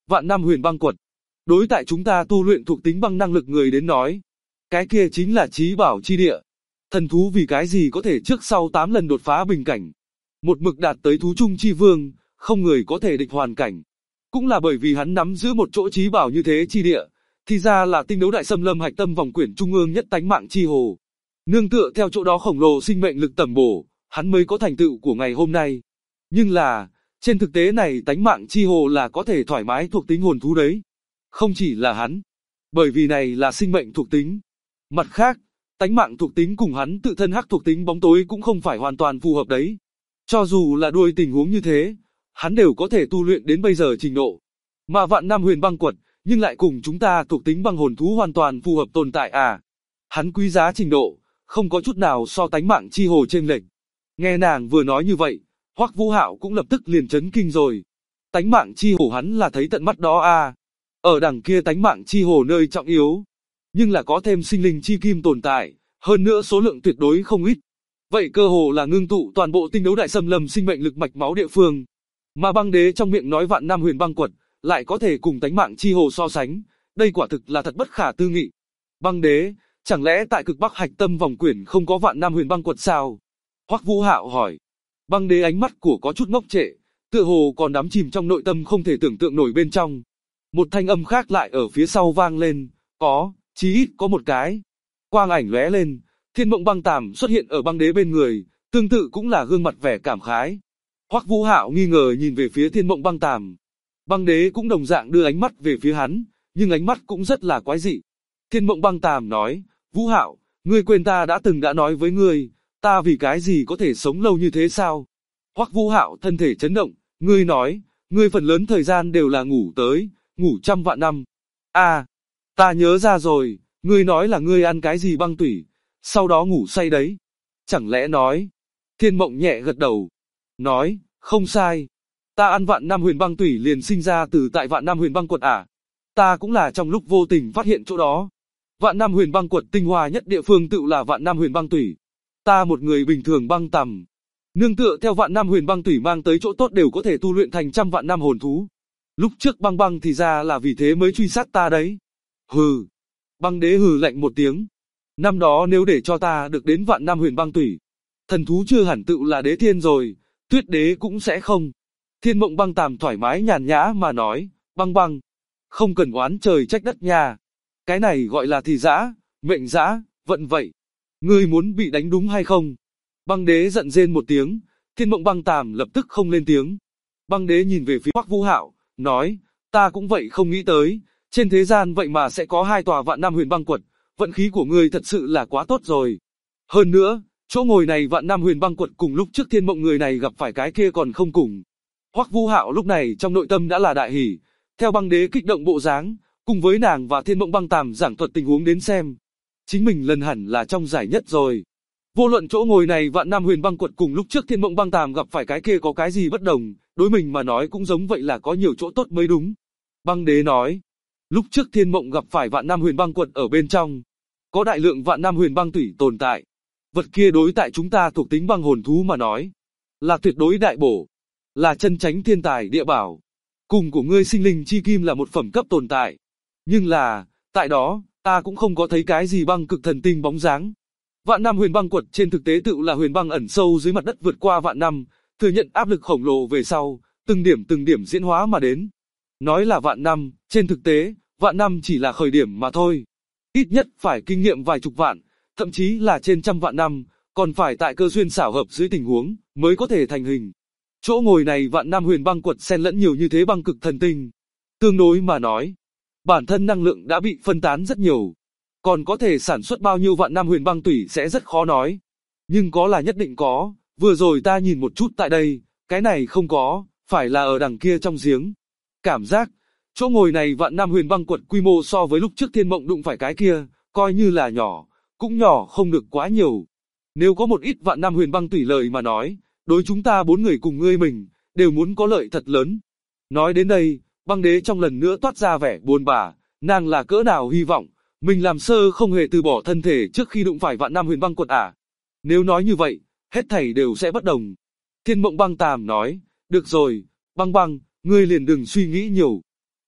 Vạn Năm Huyền Băng Quật. Đối tại chúng ta tu luyện thuộc tính băng năng lực người đến nói, cái kia chính là chí bảo chi địa. Thần thú vì cái gì có thể trước sau 8 lần đột phá bình cảnh, một mực đạt tới thú trung chi vương, không người có thể địch hoàn cảnh. Cũng là bởi vì hắn nắm giữ một chỗ chí bảo như thế chi địa, thì ra là tinh đấu đại xâm lâm hạch tâm vòng quyển trung ương nhất tánh mạng chi hồ. Nương tựa theo chỗ đó khổng lồ sinh mệnh lực tầm bổ, hắn mới có thành tựu của ngày hôm nay. Nhưng là, trên thực tế này tánh mạng chi hồ là có thể thoải mái thuộc tính hồn thú đấy. Không chỉ là hắn, bởi vì này là sinh mệnh thuộc tính. Mặt khác, tánh mạng thuộc tính cùng hắn tự thân hắc thuộc tính bóng tối cũng không phải hoàn toàn phù hợp đấy. Cho dù là đuôi tình huống như thế, hắn đều có thể tu luyện đến bây giờ trình độ. Mà Vạn Năm Huyền Băng Quật, nhưng lại cùng chúng ta thuộc tính băng hồn thú hoàn toàn phù hợp tồn tại à. Hắn quý giá trình độ, không có chút nào so tánh mạng chi hồ chênh lệch. Nghe nàng vừa nói như vậy, Hoắc Vũ Hạo cũng lập tức liền chấn kinh rồi. Tánh mạng chi hồ hắn là thấy tận mắt đó à. Ở đằng kia tánh mạng chi hồ nơi trọng yếu, nhưng là có thêm sinh linh chi kim tồn tại, hơn nữa số lượng tuyệt đối không ít. Vậy cơ hồ là ngưng tụ toàn bộ tinh đấu đại xâm lâm sinh mệnh lực mạch máu địa phương. Mà băng đế trong miệng nói Vạn Năm Huyền Băng Quật, lại có thể cùng tánh mạng chi hồ so sánh, đây quả thực là thật bất khả tư nghị. Băng đế, chẳng lẽ tại cực bắc hạch tâm vòng quyển không có Vạn Năm Huyền Băng Quật sao? Hoắc Vũ Hạo hỏi. Băng đế ánh mắt của có chút ngốc trệ, tựa hồ còn đắm chìm trong nội tâm không thể tưởng tượng nổi bên trong. Một thanh âm khác lại ở phía sau vang lên, có, chí ít có một cái. Quang ảnh lóe lên, Thiên Mộng Băng Tàm xuất hiện ở băng đế bên người, tương tự cũng là gương mặt vẻ cảm khái. Hoắc Vũ Hạo nghi ngờ nhìn về phía Thiên Mộng Băng Tàm. Băng đế cũng đồng dạng đưa ánh mắt về phía hắn, nhưng ánh mắt cũng rất là quái dị. Thiên Mộng Băng Tàm nói, Vũ Hạo, ngươi quên ta đã nói với ngươi, ta vì cái gì có thể sống lâu như thế sao? Hoắc Vũ Hạo thân thể chấn động, ngươi nói, ngươi phần lớn thời gian đều là ngủ trăm vạn năm. À, ta nhớ ra rồi, ngươi nói là ngươi ăn cái gì băng tủy, sau đó ngủ say đấy. Chẳng lẽ nói? Thiên Mộng nhẹ gật đầu, nói, không sai. Ta ăn Vạn Năm Huyền Băng Tủy liền sinh ra từ tại Vạn Năm Huyền Băng Quật à? Ta cũng là trong lúc vô tình phát hiện chỗ đó. Vạn Năm Huyền Băng Quật tinh hoa nhất địa phương tự là Vạn Năm Huyền Băng Tủy. Ta một người bình thường băng tầm, nương tựa theo Vạn Năm Huyền Băng Tủy mang tới chỗ tốt đều có thể tu luyện thành trăm vạn năm hồn thú. Lúc trước băng băng thì ra là vì thế mới truy sát ta đấy. Hừ. Băng đế hừ lạnh một tiếng. Năm đó nếu để cho ta được đến Vạn Năm Huyền Băng Tủy, thần thú chưa hẳn tự là đế thiên rồi, tuyết đế cũng sẽ không. Thiên Mộng Băng Tàm thoải mái nhàn nhã mà nói, băng băng, không cần oán trời trách đất nha. Cái này gọi là thì dã, mệnh dã, vận vậy. Ngươi muốn bị đánh đúng hay không? Băng đế giận rên một tiếng, Thiên Mộng Băng Tàm lập tức không lên tiếng. Băng đế nhìn về phía Hoắc Vũ Hạo, nói, ta cũng vậy không nghĩ tới, trên thế gian vậy mà sẽ có 2 tòa Vạn Năm Huyền Băng Quật, vận khí của ngươi thật sự là quá tốt rồi. Hơn nữa, chỗ ngồi này Vạn Năm Huyền Băng Quật cùng lúc trước Thiên Mộng người này gặp phải cái kia còn không cùng. Hoắc Vũ Hạo lúc này trong nội tâm đã là đại hỉ, theo băng đế kích động bộ dáng, cùng với nàng và Thiên Mộng Băng Tàm giảng thuật tình huống đến xem, chính mình lần hẳn là trong giải nhất rồi. Vô luận chỗ ngồi này Vạn Năm Huyền Băng Quật cùng lúc trước Thiên Mộng Băng Tàm gặp phải cái kia có cái gì bất đồng, đối mình mà nói cũng giống vậy là có nhiều chỗ tốt mới đúng. Băng đế nói, lúc trước Thiên Mộng gặp phải Vạn Năm Huyền Băng Quật ở bên trong, có đại lượng Vạn Năm Huyền Băng Tủy tồn tại. Vật kia đối tại chúng ta thuộc tính băng hồn thú mà nói, là tuyệt đối đại bổ, là chân chánh thiên tài địa bảo. Cùng của ngươi sinh linh chi kim là một phẩm cấp tồn tại. Nhưng là, tại đó, ta cũng không có thấy cái gì băng cực thần tinh bóng dáng. Vạn Năm Huyền Băng Quật trên thực tế tự là huyền băng ẩn sâu dưới mặt đất vượt qua vạn năm, thừa nhận áp lực khổng lồ về sau, từng điểm diễn hóa mà đến. Nói là vạn năm, trên thực tế, vạn năm chỉ là khởi điểm mà thôi. Ít nhất phải kinh nghiệm vài chục vạn, thậm chí là trên trăm vạn năm, còn phải tại cơ duyên xảo hợp dưới tình huống, mới có thể thành hình. Chỗ ngồi này Vạn Năm Huyền Băng Quật xen lẫn nhiều như thế băng cực thần tinh. Tương đối mà nói, bản thân năng lượng đã bị phân tán rất nhiều. Còn có thể sản xuất bao nhiêu Vạn Năm Huyền Băng Tủy sẽ rất khó nói. Nhưng có là nhất định có, vừa rồi ta nhìn một chút tại đây, cái này không có, phải là ở đằng kia trong giếng. Cảm giác, chỗ ngồi này Vạn Năm Huyền Băng Quật quy mô so với lúc trước Thiên Mộng đụng phải cái kia, coi như là nhỏ, cũng nhỏ không được quá nhiều. Nếu có một ít Vạn Năm Huyền Băng Tủy lợi mà nói, đối chúng ta 4 người cùng ngươi mình, đều muốn có lợi thật lớn. Nói đến đây, băng đế trong lần nữa toát ra vẻ buồn bã, nàng là cỡ nào hy vọng, mình làm sơ không hề từ bỏ thân thể trước khi đụng phải Vạn Năm Huyền Băng Quật à. Nếu nói như vậy, hết thảy đều sẽ bất đồng. Thiên Mộng Băng Tàm nói, được rồi, băng băng, ngươi liền đừng suy nghĩ nhiều.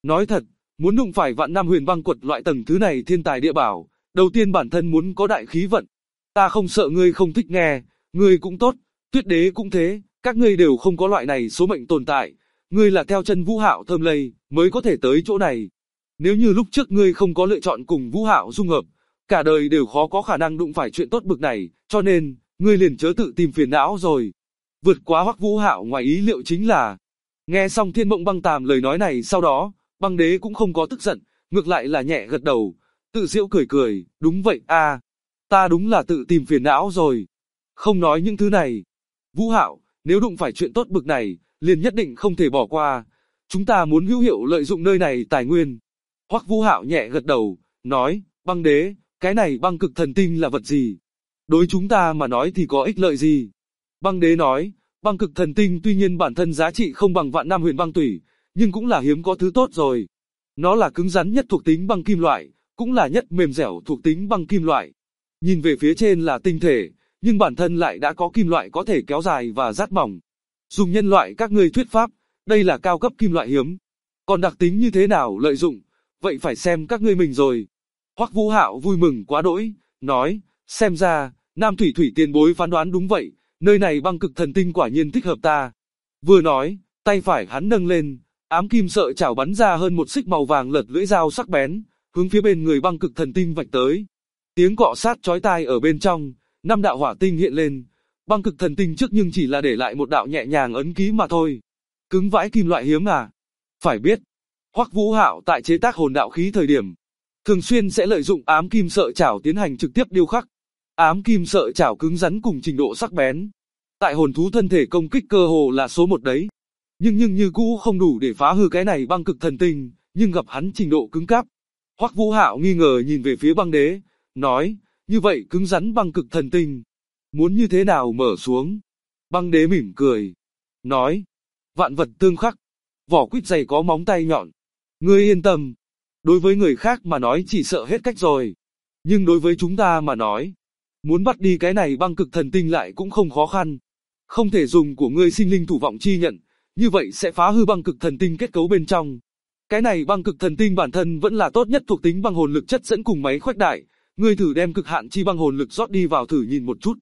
Nói thật, muốn đụng phải vạn năm huyền băng quật loại tầng thứ này thiên tài địa bảo, đầu tiên bản thân muốn có đại khí vận. Ta không sợ ngươi không thích nghe, ngươi cũng tốt, Tuyết Đế cũng thế, các ngươi đều không có loại này số mệnh tồn tại, ngươi là theo chân Vũ Hạo thơm lây, mới có thể tới chỗ này. Nếu như lúc trước ngươi không có lựa chọn cùng Vũ Hạo dung hợp, cả đời đều khó có khả năng đụng phải chuyện tốt bực này, cho nên, ngươi liền chớ tự tìm phiền não rồi. Vượt quá Hoắc Vũ Hạo ngoài ý liệu chính là, nghe xong Thiên Mộng Băng Tàm lời nói này sau đó, Băng Đế cũng không có tức giận, ngược lại là nhẹ gật đầu, tự giễu cười cười, đúng vậy a, ta đúng là tự tìm phiền não rồi. Không nói những thứ này. Vũ Hạo, nếu đụng phải chuyện tốt bực này, liền nhất định không thể bỏ qua. Chúng ta muốn hữu hiệu lợi dụng nơi này tài nguyên. Hoắc Vũ Hạo nhẹ gật đầu, nói, Băng Đế, cái này băng cực thần tinh là vật gì? Đối chúng ta mà nói thì có ích lợi gì? Băng Đế nói, băng cực thần tinh tuy nhiên bản thân giá trị không bằng vạn năm huyền băng tủy, nhưng cũng là hiếm có thứ tốt rồi. Nó là cứng rắn nhất thuộc tính băng kim loại, cũng là nhất mềm dẻo thuộc tính băng kim loại. Nhìn về phía trên là tinh thể, nhưng bản thân lại đã có kim loại có thể kéo dài và rát mỏng. Dùng nhân loại các ngươi thuyết pháp, đây là cao cấp kim loại hiếm. Còn đặc tính như thế nào lợi dụng, vậy phải xem các ngươi mình rồi. Hoắc Vũ Hạo vui mừng quá đỗi, nói, xem ra, Nam Thủy Thủy tiền bối phán đoán đúng vậy, nơi này băng cực thần tinh quả nhiên thích hợp ta. Vừa nói, tay phải hắn nâng lên, ám kim sợi chảo bắn ra hơn một xích màu vàng lật lưỡi dao sắc bén, hướng phía bên người băng cực thần tinh vạch tới. Tiếng cọ sát chói tai ở bên trong, 5 đạo hỏa tinh hiện lên, băng cực thần tinh trước nhưng chỉ là để lại một đạo nhẹ nhàng ấn ký mà thôi. Cứng vãi kim loại hiếm à? Phải biết, Hoắc Vũ Hạo tại chế tác hồn đạo khí thời điểm, thường xuyên sẽ lợi dụng ám kim sợi chảo tiến hành trực tiếp điêu khắc. Ám kim sợi chảo cứng rắn cùng trình độ sắc bén, tại hồn thú thân thể công kích cơ hồ là số 1 đấy. Nhưng như cũ không đủ để phá hư cái này băng cực thần tinh, nhưng gặp hắn trình độ cứng cáp. Hoắc Vũ Hạo nghi ngờ nhìn về phía Băng Đế, nói, như vậy cứng rắn băng cực thần tinh, muốn như thế nào mở xuống? Băng Đế mỉm cười, nói, vạn vật tương khắc, vỏ quýt dày có móng tay nhọn. Ngươi yên tâm, đối với người khác mà nói chỉ sợ hết cách rồi. Nhưng đối với chúng ta mà nói, muốn bắt đi cái này băng cực thần tinh lại cũng không khó khăn. Không thể dùng của ngươi sinh linh thủ vọng chi nhận, như vậy sẽ phá hư băng cực thần tinh kết cấu bên trong. Cái này băng cực thần tinh bản thân vẫn là tốt nhất thuộc tính băng hồn lực chất dẫn cùng máy khuếch đại, ngươi thử đem cực hạn chi băng hồn lực rót đi vào thử nhìn một chút.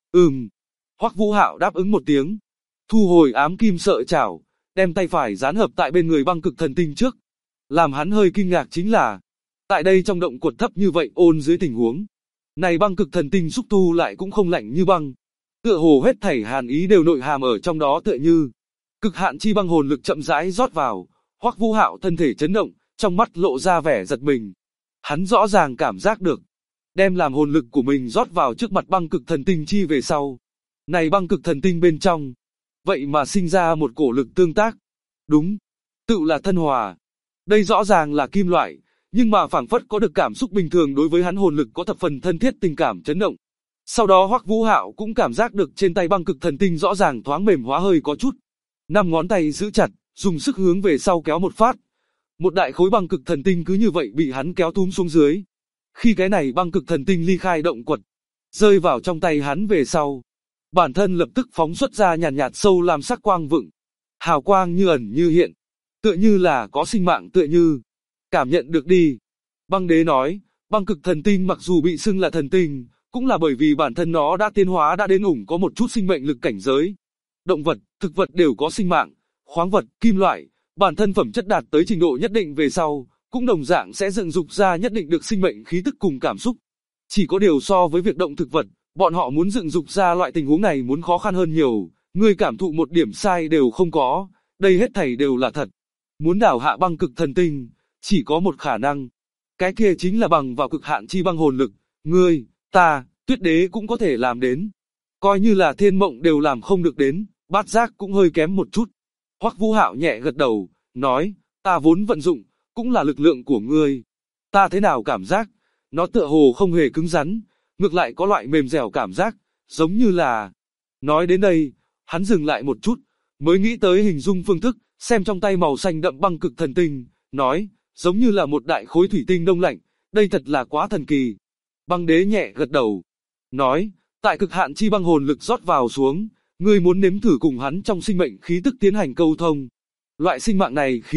Hoắc Vũ Hạo đáp ứng một tiếng, thu hồi ám kim sợi chảo, đem tay phải dán hợp tại bên người băng cực thần tinh trước. Làm hắn hơi kinh ngạc chính là, tại đây trong động quật thấp như vậy ôn dưới tình huống, này băng cực thần tinh xúc tu lại cũng không lạnh như băng, tựa hồ hết thảy hàn ý đều nội hàm ở trong đó tựa như. Cực hạn chi băng hồn lực chậm rãi rót vào, Hoắc Vũ Hạo thân thể chấn động, trong mắt lộ ra vẻ giật mình. Hắn rõ ràng cảm giác được, đem làm hồn lực của mình rót vào trước mặt băng cực thần tinh chi về sau. Này băng cực thần tinh bên trong, vậy mà sinh ra một cổ lực tương tác. Đúng, tự là thân hòa. Đây rõ ràng là kim loại, nhưng mà phảng phất có được cảm xúc bình thường đối với hắn hồn lực có thập phần thân thiết tình cảm chấn động. Sau đó Hoắc Vũ Hạo cũng cảm giác được trên tay băng cực thần tinh rõ ràng thoáng mềm hóa hơi có chút. 5 ngón tay giữ chặt, dùng sức hướng về sau kéo một phát. Một đại khối băng cực thần tinh cứ như vậy bị hắn kéo túm xuống dưới. Khi cái này băng cực thần tinh ly khai động quật, rơi vào trong tay hắn về sau, bản thân lập tức phóng xuất ra nhàn nhạt sâu làm sắc quang vựng. Hào quang như ẩn như hiện, tựa như là có sinh mạng tựa như. Cảm nhận được đi. Băng Đế nói, băng cực thần tinh mặc dù bị xưng là thần tinh, cũng là bởi vì bản thân nó đã tiến hóa đã đến ủng có một chút sinh mệnh lực cảnh giới. Động vật, thực vật đều có sinh mạng, khoáng vật, kim loại, bản thân phẩm chất đạt tới trình độ nhất định về sau, cũng đồng dạng sẽ dựng dục ra nhất định được sinh mệnh khí tức cùng cảm xúc. Chỉ có điều so với việc động thực vật, bọn họ muốn dựng dục ra loại tình huống này muốn khó khăn hơn nhiều, người cảm thụ một điểm sai đều không có, đây hết thảy đều là thật. Muốn đảo hạ băng cực thần tinh, chỉ có một khả năng. Cái kia chính là bằng vào cực hạn chi băng hồn lực, ngươi, ta, Tuyết Đế cũng có thể làm đến. Coi như là Thiên Mộng đều làm không được đến, Bát Giác cũng hơi kém một chút. Hoắc Vũ Hạo nhẹ gật đầu, nói, ta vốn vận dụng, cũng là lực lượng của ngươi. Ta thế nào cảm giác, nó tựa hồ không hề cứng rắn, ngược lại có loại mềm dẻo cảm giác, giống như là... Nói đến đây, hắn dừng lại một chút, mới nghĩ tới hình dung phương thức, xem trong tay màu xanh đậm băng cực thần tinh, nói, giống như là một đại khối thủy tinh đông lạnh, đây thật là quá thần kỳ. Băng Đế nhẹ gật đầu, nói, tại cực hạn chi băng hồn lực rót vào xuống, ngươi muốn nếm thử cùng hắn trong sinh mệnh khí tức tiến hành câu thông. Loại sinh mạng này khí tức,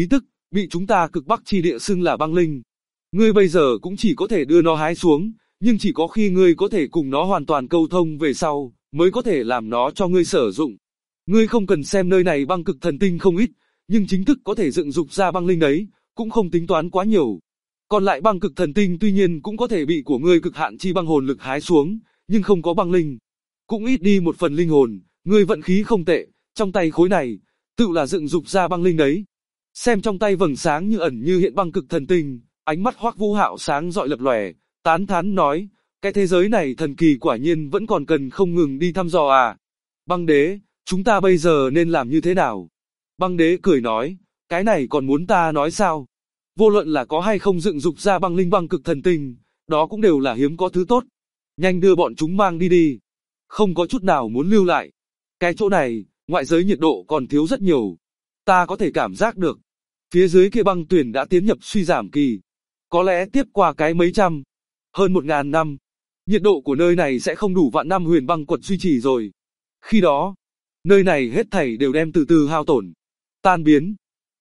bị chúng ta cực bắc chi địa xưng là băng linh. Ngươi bây giờ cũng chỉ có thể đưa nó hái xuống, nhưng chỉ có khi ngươi có thể cùng nó hoàn toàn câu thông về sau, mới có thể làm nó cho ngươi sử dụng. Ngươi không cần xem nơi này băng cực thần tinh không ít, nhưng chính thức có thể dựng dục ra băng linh đấy, cũng không tính toán quá nhiều. Còn lại băng cực thần tinh tuy nhiên cũng có thể bị của ngươi cực hạn chi băng hồn lực hái xuống, nhưng không có băng linh. Cũng ít đi một phần linh hồn, ngươi vận khí không tệ, trong tay khối này, tự là dựng dục ra băng linh đấy. Xem trong tay vầng sáng như ẩn như hiện băng cực thần tinh, ánh mắt Hoắc Vũ Hạo sáng rọi lập lòe, tán thán nói, cái thế giới này thần kỳ quả nhiên vẫn còn cần không ngừng đi thăm dò à. Băng đế, chúng ta bây giờ nên làm như thế nào? Băng đế cười nói, cái này còn muốn ta nói sao? Vô luận là có hay không dựng dục ra băng linh băng cực thần tinh, đó cũng đều là hiếm có thứ tốt. Nhanh đưa bọn chúng mang đi đi. Không có chút nào muốn lưu lại. Cái chỗ này, ngoại giới nhiệt độ còn thiếu rất nhiều. Ta có thể cảm giác được. Phía dưới kia băng tuyển đã tiến nhập suy giảm kỳ. Có lẽ tiếp qua cái mấy trăm, hơn 1000 năm, nhiệt độ của nơi này sẽ không đủ vạn năm huyền băng quật duy trì rồi. Khi đó, nơi này hết thảy đều đem từ từ hao tổn, tan biến.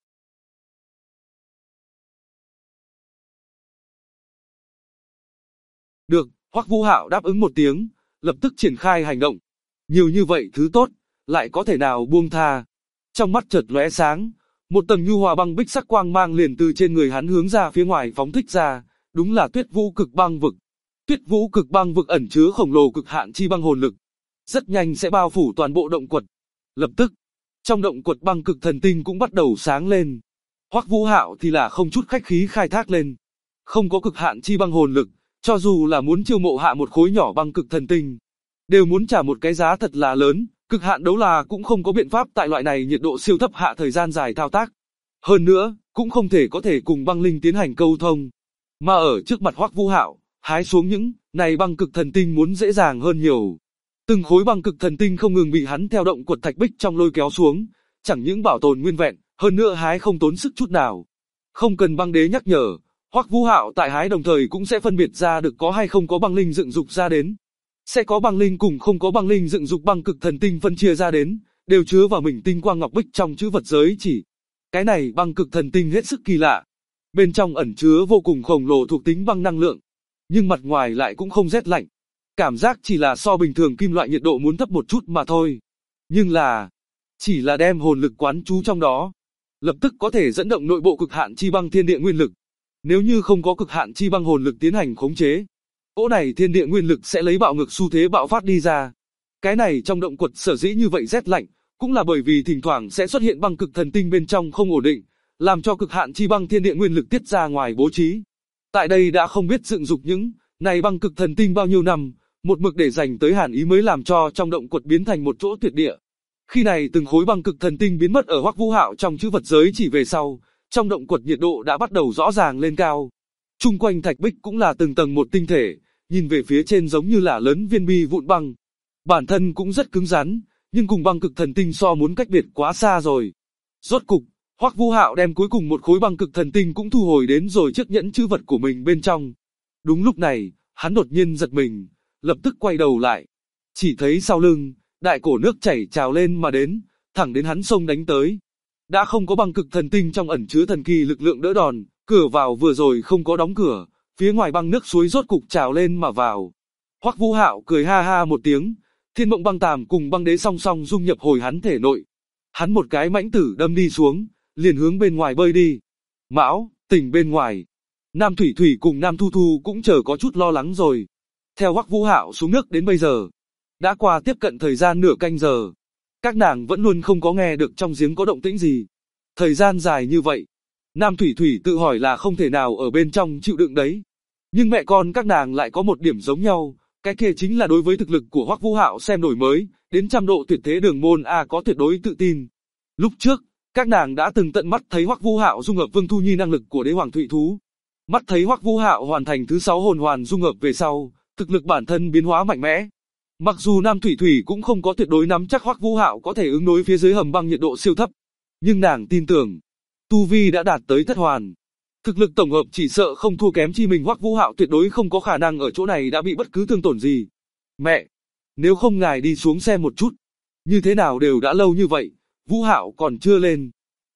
Được, Hoắc Vũ Hạo đáp ứng một tiếng, lập tức triển khai hành động. Nhiều như vậy thứ tốt, lại có thể nào buông tha. Trong mắt chợt lóe sáng, một tầng nhu hòa băng bích sắc quang mang liền từ trên người hắn hướng ra phía ngoài phóng thích ra, đúng là Tuyết Vũ Cực Băng Vực. Tuyết Vũ Cực Băng Vực ẩn chứa khổng lồ cực hạn chi băng hồn lực, rất nhanh sẽ bao phủ toàn bộ động quật. Lập tức, trong động quật băng cực thần tinh cũng bắt đầu sáng lên. Hoắc Vũ Hạo thì là không chút khách khí khai thác lên. Không có cực hạn chi băng hồn lực, cho dù là muốn chiêu mộ hạ một khối nhỏ băng cực thần tinh, đều muốn trả một cái giá thật là lớn. Cực hạn đấu là cũng không có biện pháp tại loại này nhiệt độ siêu thấp hạ thời gian dài thao tác. Hơn nữa, cũng không thể có thể cùng băng linh tiến hành câu thông. Mà ở trước mặt Hoắc Vũ Hạo, hái xuống những này băng cực thần tinh muốn dễ dàng hơn nhiều. Từng khối băng cực thần tinh không ngừng bị hắn theo động quật thạch bích trong lôi kéo xuống, chẳng những bảo tồn nguyên vẹn, hơn nữa hái không tốn sức chút nào. Không cần băng đế nhắc nhở, Hoắc Vũ Hạo tại hái đồng thời cũng sẽ phân biệt ra được có hay không có băng linh dựng dục ra đến. Sẽ có băng linh cùng không có băng linh dựng dục băng cực thần tinh phân chia ra đến, đều chứa vào mình tinh quang ngọc bích trong chữ vật giới chỉ. Cái này băng cực thần tinh hết sức kỳ lạ. Bên trong ẩn chứa vô cùng khổng lồ thuộc tính băng năng lượng, nhưng mặt ngoài lại cũng không rét lạnh. Cảm giác chỉ là so bình thường kim loại nhiệt độ muốn thấp một chút mà thôi. Nhưng là, chỉ là đem hồn lực quán trú trong đó, lập tức có thể dẫn động nội bộ cực hạn chi băng thiên địa nguyên lực. Nếu như không có cực hạn chi băng hồn lực tiến hành khống chế, cỗ này thiên địa nguyên lực sẽ lấy bạo ngược xu thế bạo phát đi ra. Cái này trong động quật sở dĩ như vậy rét lạnh, cũng là bởi vì thỉnh thoảng sẽ xuất hiện băng cực thần tinh bên trong không ổn định, làm cho cực hạn chi băng thiên địa nguyên lực tiết ra ngoài bố trí. Tại đây đã không biết dựng dục những này băng cực thần tinh bao nhiêu năm, một mực để dành tới hàn ý mới làm cho trong động quật biến thành một chỗ tuyệt địa. Khi này từng khối băng cực thần tinh biến mất ở Hoắc Vũ Hạo trong chữ vật giới chỉ về sau, trong động quật nhiệt độ đã bắt đầu rõ ràng lên cao. Chung quanh thạch bích cũng là từng tầng một tinh thể, nhìn về phía trên giống như là lớn viên bi vụn băng. Bản thân cũng rất cứng rắn, nhưng cùng băng cực thần tinh so muốn cách biệt quá xa rồi. Rốt cục, Hoắc Vũ Hạo đem cuối cùng một khối băng cực thần tinh cũng thu hồi đến rồi chiếc nhẫn trữ vật của mình bên trong. Đúng lúc này, hắn đột nhiên giật mình, lập tức quay đầu lại. Chỉ thấy sau lưng, đại cổ nước chảy trào lên mà đến, thẳng đến hắn xông đánh tới. Đã không có băng cực thần tinh trong ẩn chứa thần kỳ lực lượng đỡ đòn, cửa vào vừa rồi không có đóng cửa, phía ngoài băng nước suối rốt cục trào lên mà vào. Hoắc Vũ Hạo cười ha ha một tiếng, Thiên Mộng Băng Tàm cùng băng đế song song dung nhập hồi hắn thể nội. Hắn một cái mãnh tử đâm đi xuống, liền hướng bên ngoài bơi đi. Mão, tỉnh bên ngoài. Nam Thủy Thủy cùng Nam Thu Thu cũng chờ có chút lo lắng rồi. Theo Hoắc Vũ Hạo xuống nước đến bây giờ, đã qua tiếp cận thời gian nửa canh giờ. Các nàng vẫn luôn không có nghe được trong giếng có động tĩnh gì. Thời gian dài như vậy, Nam Thủy Thủy tự hỏi là không thể nào ở bên trong chịu đựng đấy. Nhưng mẹ con các nàng lại có một điểm giống nhau, cái kia chính là đối với thực lực của Hoắc Vũ Hạo xem đổi mới, đến trăm độ tuyệt thế đường môn có tuyệt đối tự tin. Lúc trước, các nàng đã từng tận mắt thấy Hoắc Vũ Hạo dung hợp Vương Thu Nhi năng lực của Đế Hoàng Thụy Thú. Mắt thấy Hoắc Vũ Hạo hoàn thành thứ 6 hồn hoàn dung hợp về sau, thực lực bản thân biến hóa mạnh mẽ. Mặc dù Nam Thủy Thủy cũng không có tuyệt đối nắm chắc Hoắc Vũ Hạo có thể ứng đối phía dưới hầm băng nhiệt độ siêu thấp, nhưng nàng tin tưởng, tu vi đã đạt tới thất hoàn, thực lực tổng hợp chỉ sợ không thua kém chi mình. Hoắc Vũ Hạo tuyệt đối không có khả năng ở chỗ này đã bị bất cứ thương tổn gì. Mẹ, nếu không ngài đi xuống xem một chút, như thế nào đều đã lâu như vậy, Vũ Hạo còn chưa lên.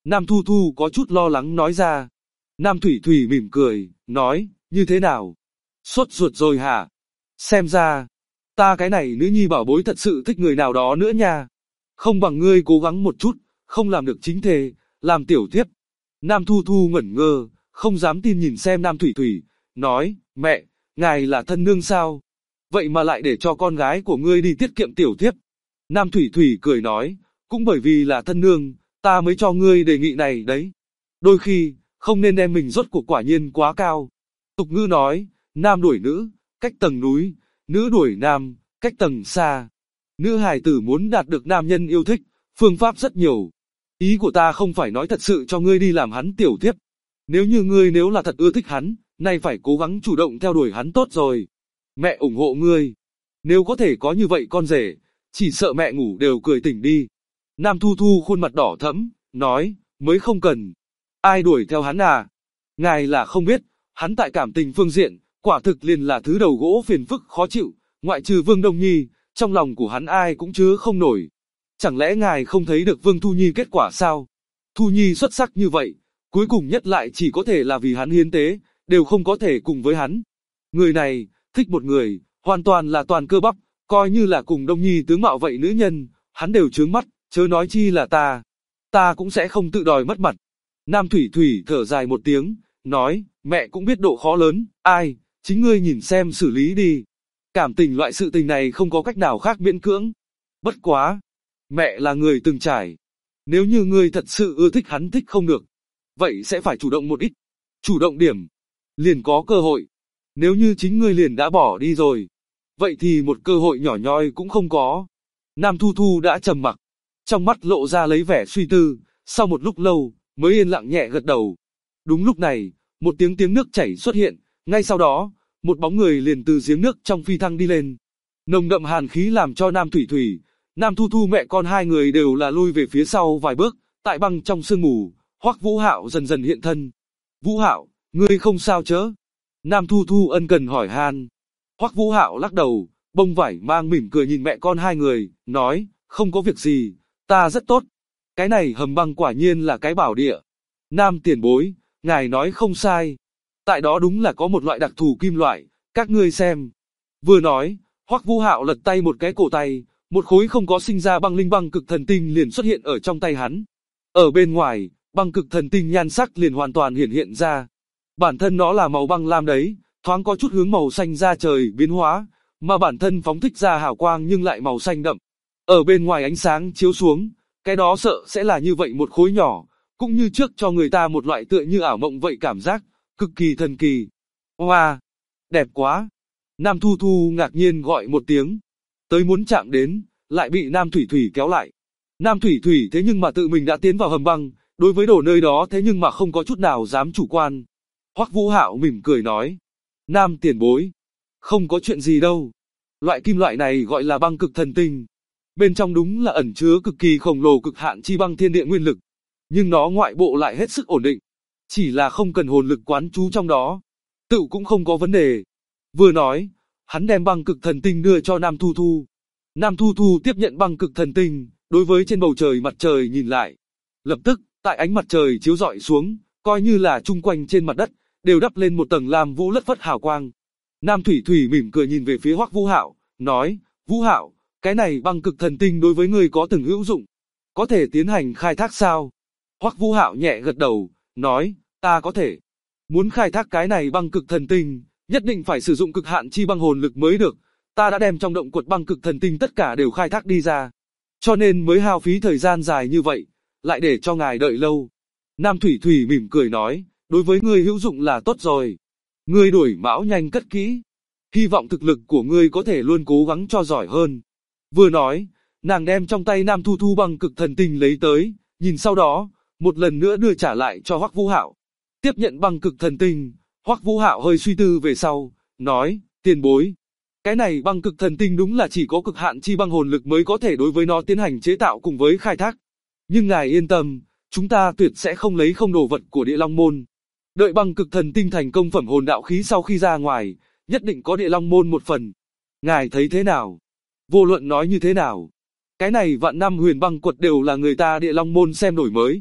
Nam Thu Thu có chút lo lắng nói ra. Nam Thủy Thủy mỉm cười, nói, như thế nào? Sốt ruột rồi hả? Xem ra, ta cái này nữ nhi bảo bối thật sự thích người nào đó nữa nha. Không bằng ngươi cố gắng một chút, không làm được chính thê, làm tiểu thiếp. Nam Thu Thu ngẩn ngơ, không dám tin nhìn xem Nam Thủy Thủy, nói, mẹ, ngài là thân nương sao? Vậy mà lại để cho con gái của ngươi đi tiết kiệm tiểu thiếp. Nam Thủy Thủy cười nói, cũng bởi vì là thân nương, ta mới cho ngươi đề nghị này đấy. Đôi khi, không nên đem mình rốt cuộc quả nhiên quá cao. Tục ngữ nói, nam đuổi nữ, cách tầng núi, nữ đuổi nam, cách tầng xa. Nữ hài tử muốn đạt được nam nhân yêu thích, phương pháp rất nhiều. Ý của ta không phải nói thật sự cho ngươi đi làm hắn tiểu thiếp. Nếu như ngươi nếu là thật ưa thích hắn, nay phải cố gắng chủ động theo đuổi hắn tốt rồi. Mẹ ủng hộ ngươi. Nếu có thể có như vậy con rể, chỉ sợ mẹ ngủ đều cười tỉnh đi. Nam Thu Thu khuôn mặt đỏ thẫm, nói, mới không cần. Ai đuổi theo hắn à? Ngài là không biết, hắn tại cảm tình phương diện, quả thực liền là thứ đầu gỗ phiền phức khó chịu, ngoại trừ Vương Đông Nhi, trong lòng của hắn ai cũng chứa không nổi. Chẳng lẽ ngài không thấy được Vương Thu Nhi kết quả sao? Thu Nhi xuất sắc như vậy, cuối cùng nhất lại chỉ có thể là vì hắn hiến tế, đều không có thể cùng với hắn. Người này, thích một người, hoàn toàn là toàn cơ bắp, coi như là cùng Đông Nhi tướng mạo vậy nữ nhân, hắn đều chướng mắt, chớ nói chi là ta. Ta cũng sẽ không tự đòi mất mặt. Nam Thủy Thủy thở dài một tiếng, nói, mẹ cũng biết độ khó lớn, ai, chính ngươi nhìn xem xử lý đi. Cảm tình loại sự tình này không có cách nào khác miễn cưỡng. Bất quá, mẹ là người từng trải. Nếu như ngươi thật sự ưa thích hắn thích không được, vậy sẽ phải chủ động một ít. Chủ động điểm, liền có cơ hội. Nếu như chính ngươi liền đã bỏ đi rồi, vậy thì một cơ hội nhỏ nhoi cũng không có. Nam Thu Thu đã trầm mặc, trong mắt lộ ra lấy vẻ suy tư, sau một lúc lâu, mới yên lặng nhẹ gật đầu. Đúng lúc này, một tiếng nước chảy xuất hiện, ngay sau đó, một bóng người liền từ giếng nước trong phi thăng đi lên. Nồng đậm hàn khí làm cho Nam Thủy Thủy, Nam Thu Thu mẹ con hai người đều là lui về phía sau vài bước, tại băng trong sương mù, Hoắc Vũ Hạo dần dần hiện thân. Vũ Hạo, ngươi không sao chớ? Nam Thu Thu ân cần hỏi han. Hoắc Vũ Hạo lắc đầu, bông vải mang mỉm cười nhìn mẹ con hai người, nói, không có việc gì, ta rất tốt. Cái này hầm băng quả nhiên là cái bảo địa. Nam tiền bối, ngài nói không sai. Tại đó đúng là có một loại đặc thù kim loại, các ngươi xem. Vừa nói, Hoắc Vũ Hạo lật tay một cái cổ tay, một khối không có sinh ra băng linh băng cực thần tinh liền xuất hiện ở trong tay hắn. Ở bên ngoài, băng cực thần tinh nhan sắc liền hoàn toàn hiển hiện ra. Bản thân nó là màu băng lam đấy, thoáng có chút hướng màu xanh da trời biến hóa, mà bản thân phóng thích ra hào quang nhưng lại màu xanh đậm. Ở bên ngoài ánh sáng chiếu xuống, cái đó sợ sẽ là như vậy một khối nhỏ, cũng như trước cho người ta một loại tựa như ảo mộng vậy cảm giác, cực kỳ thần kỳ. Hoa, đẹp quá. Nam Thu Thu ngạc nhiên gọi một tiếng, tới muốn chạm đến, lại bị Nam Thủy Thủy kéo lại. Nam Thủy Thủy thế nhưng mà tự mình đã tiến vào hầm băng, đối với đồ nơi đó thế nhưng mà không có chút nào dám chủ quan. Hoắc Vũ Hạo mỉm cười nói, Nam tiền bối, không có chuyện gì đâu. Loại kim loại này gọi là băng cực thần tinh. Bên trong đúng là ẩn chứa cực kỳ khổng lồ cực hạn chi băng thiên địa nguyên lực, nhưng nó ngoại bộ lại hết sức ổn định, chỉ là không cần hồn lực quán trú trong đó, tự cũng không có vấn đề. Vừa nói, hắn đem băng cực thần tinh đưa cho Nam Thu Thu. Nam Thu Thu tiếp nhận băng cực thần tinh, đối với trên bầu trời mặt trời nhìn lại. Lập tức, tại ánh mặt trời chiếu rọi xuống, coi như là chung quanh trên mặt đất, đều đắp lên một tầng lam vũ lất phất hào quang. Nam Thủy Thủy mỉm cười nhìn về phía Hoắc Vũ Hạo, nói, Vũ Hạo, cái này băng cực thần tinh đối với ngươi có từng hữu dụng, có thể tiến hành khai thác sao? Hoắc Vũ Hạo nhẹ gật đầu, nói, ta có thể. Muốn khai thác cái này băng cực thần tinh, nhất định phải sử dụng cực hạn chi băng hồn lực mới được. Ta đã đem trong động quật băng cực thần tinh tất cả đều khai thác đi ra, cho nên mới hao phí thời gian dài như vậy, lại để cho ngài đợi lâu. Nam Thủy Thủy mỉm cười nói, đối với ngươi hữu dụng là tốt rồi. Ngươi đuổi mão nhanh cất kỹ. Hy vọng thực lực của ngươi có thể luôn cố gắng cho giỏi hơn. Vừa nói, nàng đem trong tay Nam Thu Thu băng cực thần tinh lấy tới, nhìn sau đó, một lần nữa đưa trả lại cho Hoắc Vũ Hạo. Tiếp nhận băng cực thần tinh, Hoắc Vũ Hạo hơi suy tư về sau, nói, tiền bối. Cái này băng cực thần tinh đúng là chỉ có cực hạn chi băng hồn lực mới có thể đối với nó tiến hành chế tạo cùng với khai thác. Nhưng ngài yên tâm, chúng ta tuyệt sẽ không lấy không đồ vật của Địa Long Môn. Đợi băng cực thần tinh thành công phẩm hồn đạo khí sau khi ra ngoài, nhất định có Địa Long Môn một phần. Ngài thấy thế nào? Vô luận nói như thế nào? Cái này vạn năm huyền băng quật đều là người ta Địa Long Môn xem đổi mới.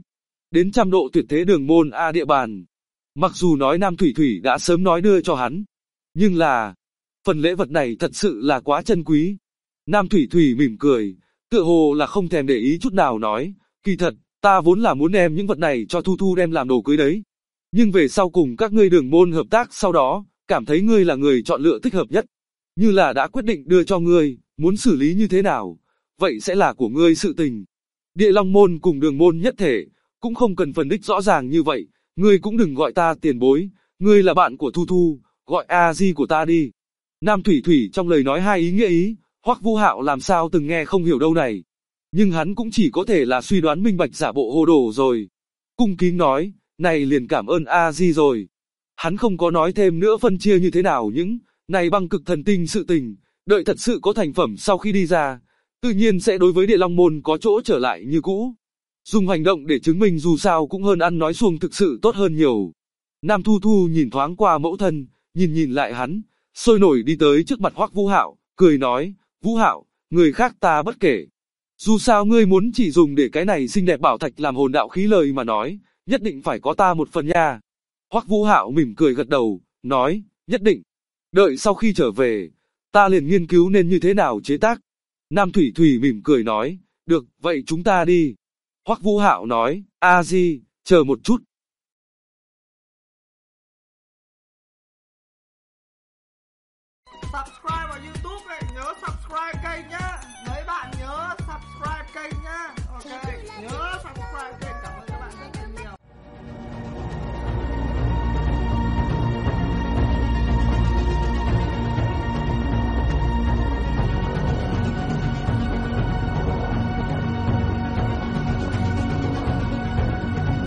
đến trăm độ tuyệt thế đường môn A địa bàn. Mặc dù nói Nam Thủy Thủy đã sớm nói đưa cho hắn, nhưng là, phần lễ vật này thật sự là quá chân quý. Nam Thủy Thủy mỉm cười, tựa hồ là không thèm để ý chút nào nói, kỳ thật, ta vốn là muốn đem những vật này cho Thu Thu đem làm đồ cưới đấy. Nhưng về sau cùng các ngươi đường môn hợp tác sau đó, cảm thấy ngươi là người chọn lựa thích hợp nhất. Như là đã quyết định đưa cho ngươi, muốn xử lý như thế nào, vậy sẽ là của ngươi sự tình. Địa Long môn cùng đường môn nhất thể, cũng không cần phân đích rõ ràng như vậy, ngươi cũng đừng gọi ta tiền bối, ngươi là bạn của Thu Thu, gọi A-di của ta đi. Nam Thủy Thủy trong lời nói hai ý nghĩa ý, Hoắc Vũ Hạo làm sao từng nghe không hiểu đâu này. Nhưng hắn cũng chỉ có thể là suy đoán minh bạch giả bộ hồ đồ rồi. Cung kính nói, này liền cảm ơn A-di rồi. Hắn không có nói thêm nữa phân chia như thế nào những này băng cực thần tinh sự tình, đợi thật sự có thành phẩm sau khi đi ra, tự nhiên sẽ đối với Địa Long môn có chỗ trở lại như cũ. Dùng hành động để chứng minh dù sao cũng hơn ăn nói suông thực sự tốt hơn nhiều. Nam Thu Thu nhìn thoáng qua mẫu thân, nhìn lại hắn, sôi nổi đi tới trước mặt Hoắc Vũ Hạo, cười nói, Vũ Hạo, người khác ta bất kể. Dù sao ngươi muốn chỉ dùng để cái này xinh đẹp bảo thạch làm hồn đạo khí lời mà nói, nhất định phải có ta một phần nha. Hoắc Vũ Hạo mỉm cười gật đầu, nói, nhất định. Đợi sau khi trở về, ta liền nghiên cứu nên như thế nào chế tác. Nam Thủy Thủy mỉm cười nói, được, vậy chúng ta đi. Hoắc Vũ Hạo nói, A-di, chờ một chút. Subscribe vào YouTube này, nhớ subscribe kênh nhá. Mấy bạn nhớ subscribe kênh nhá. Ok, nhớ subscribe.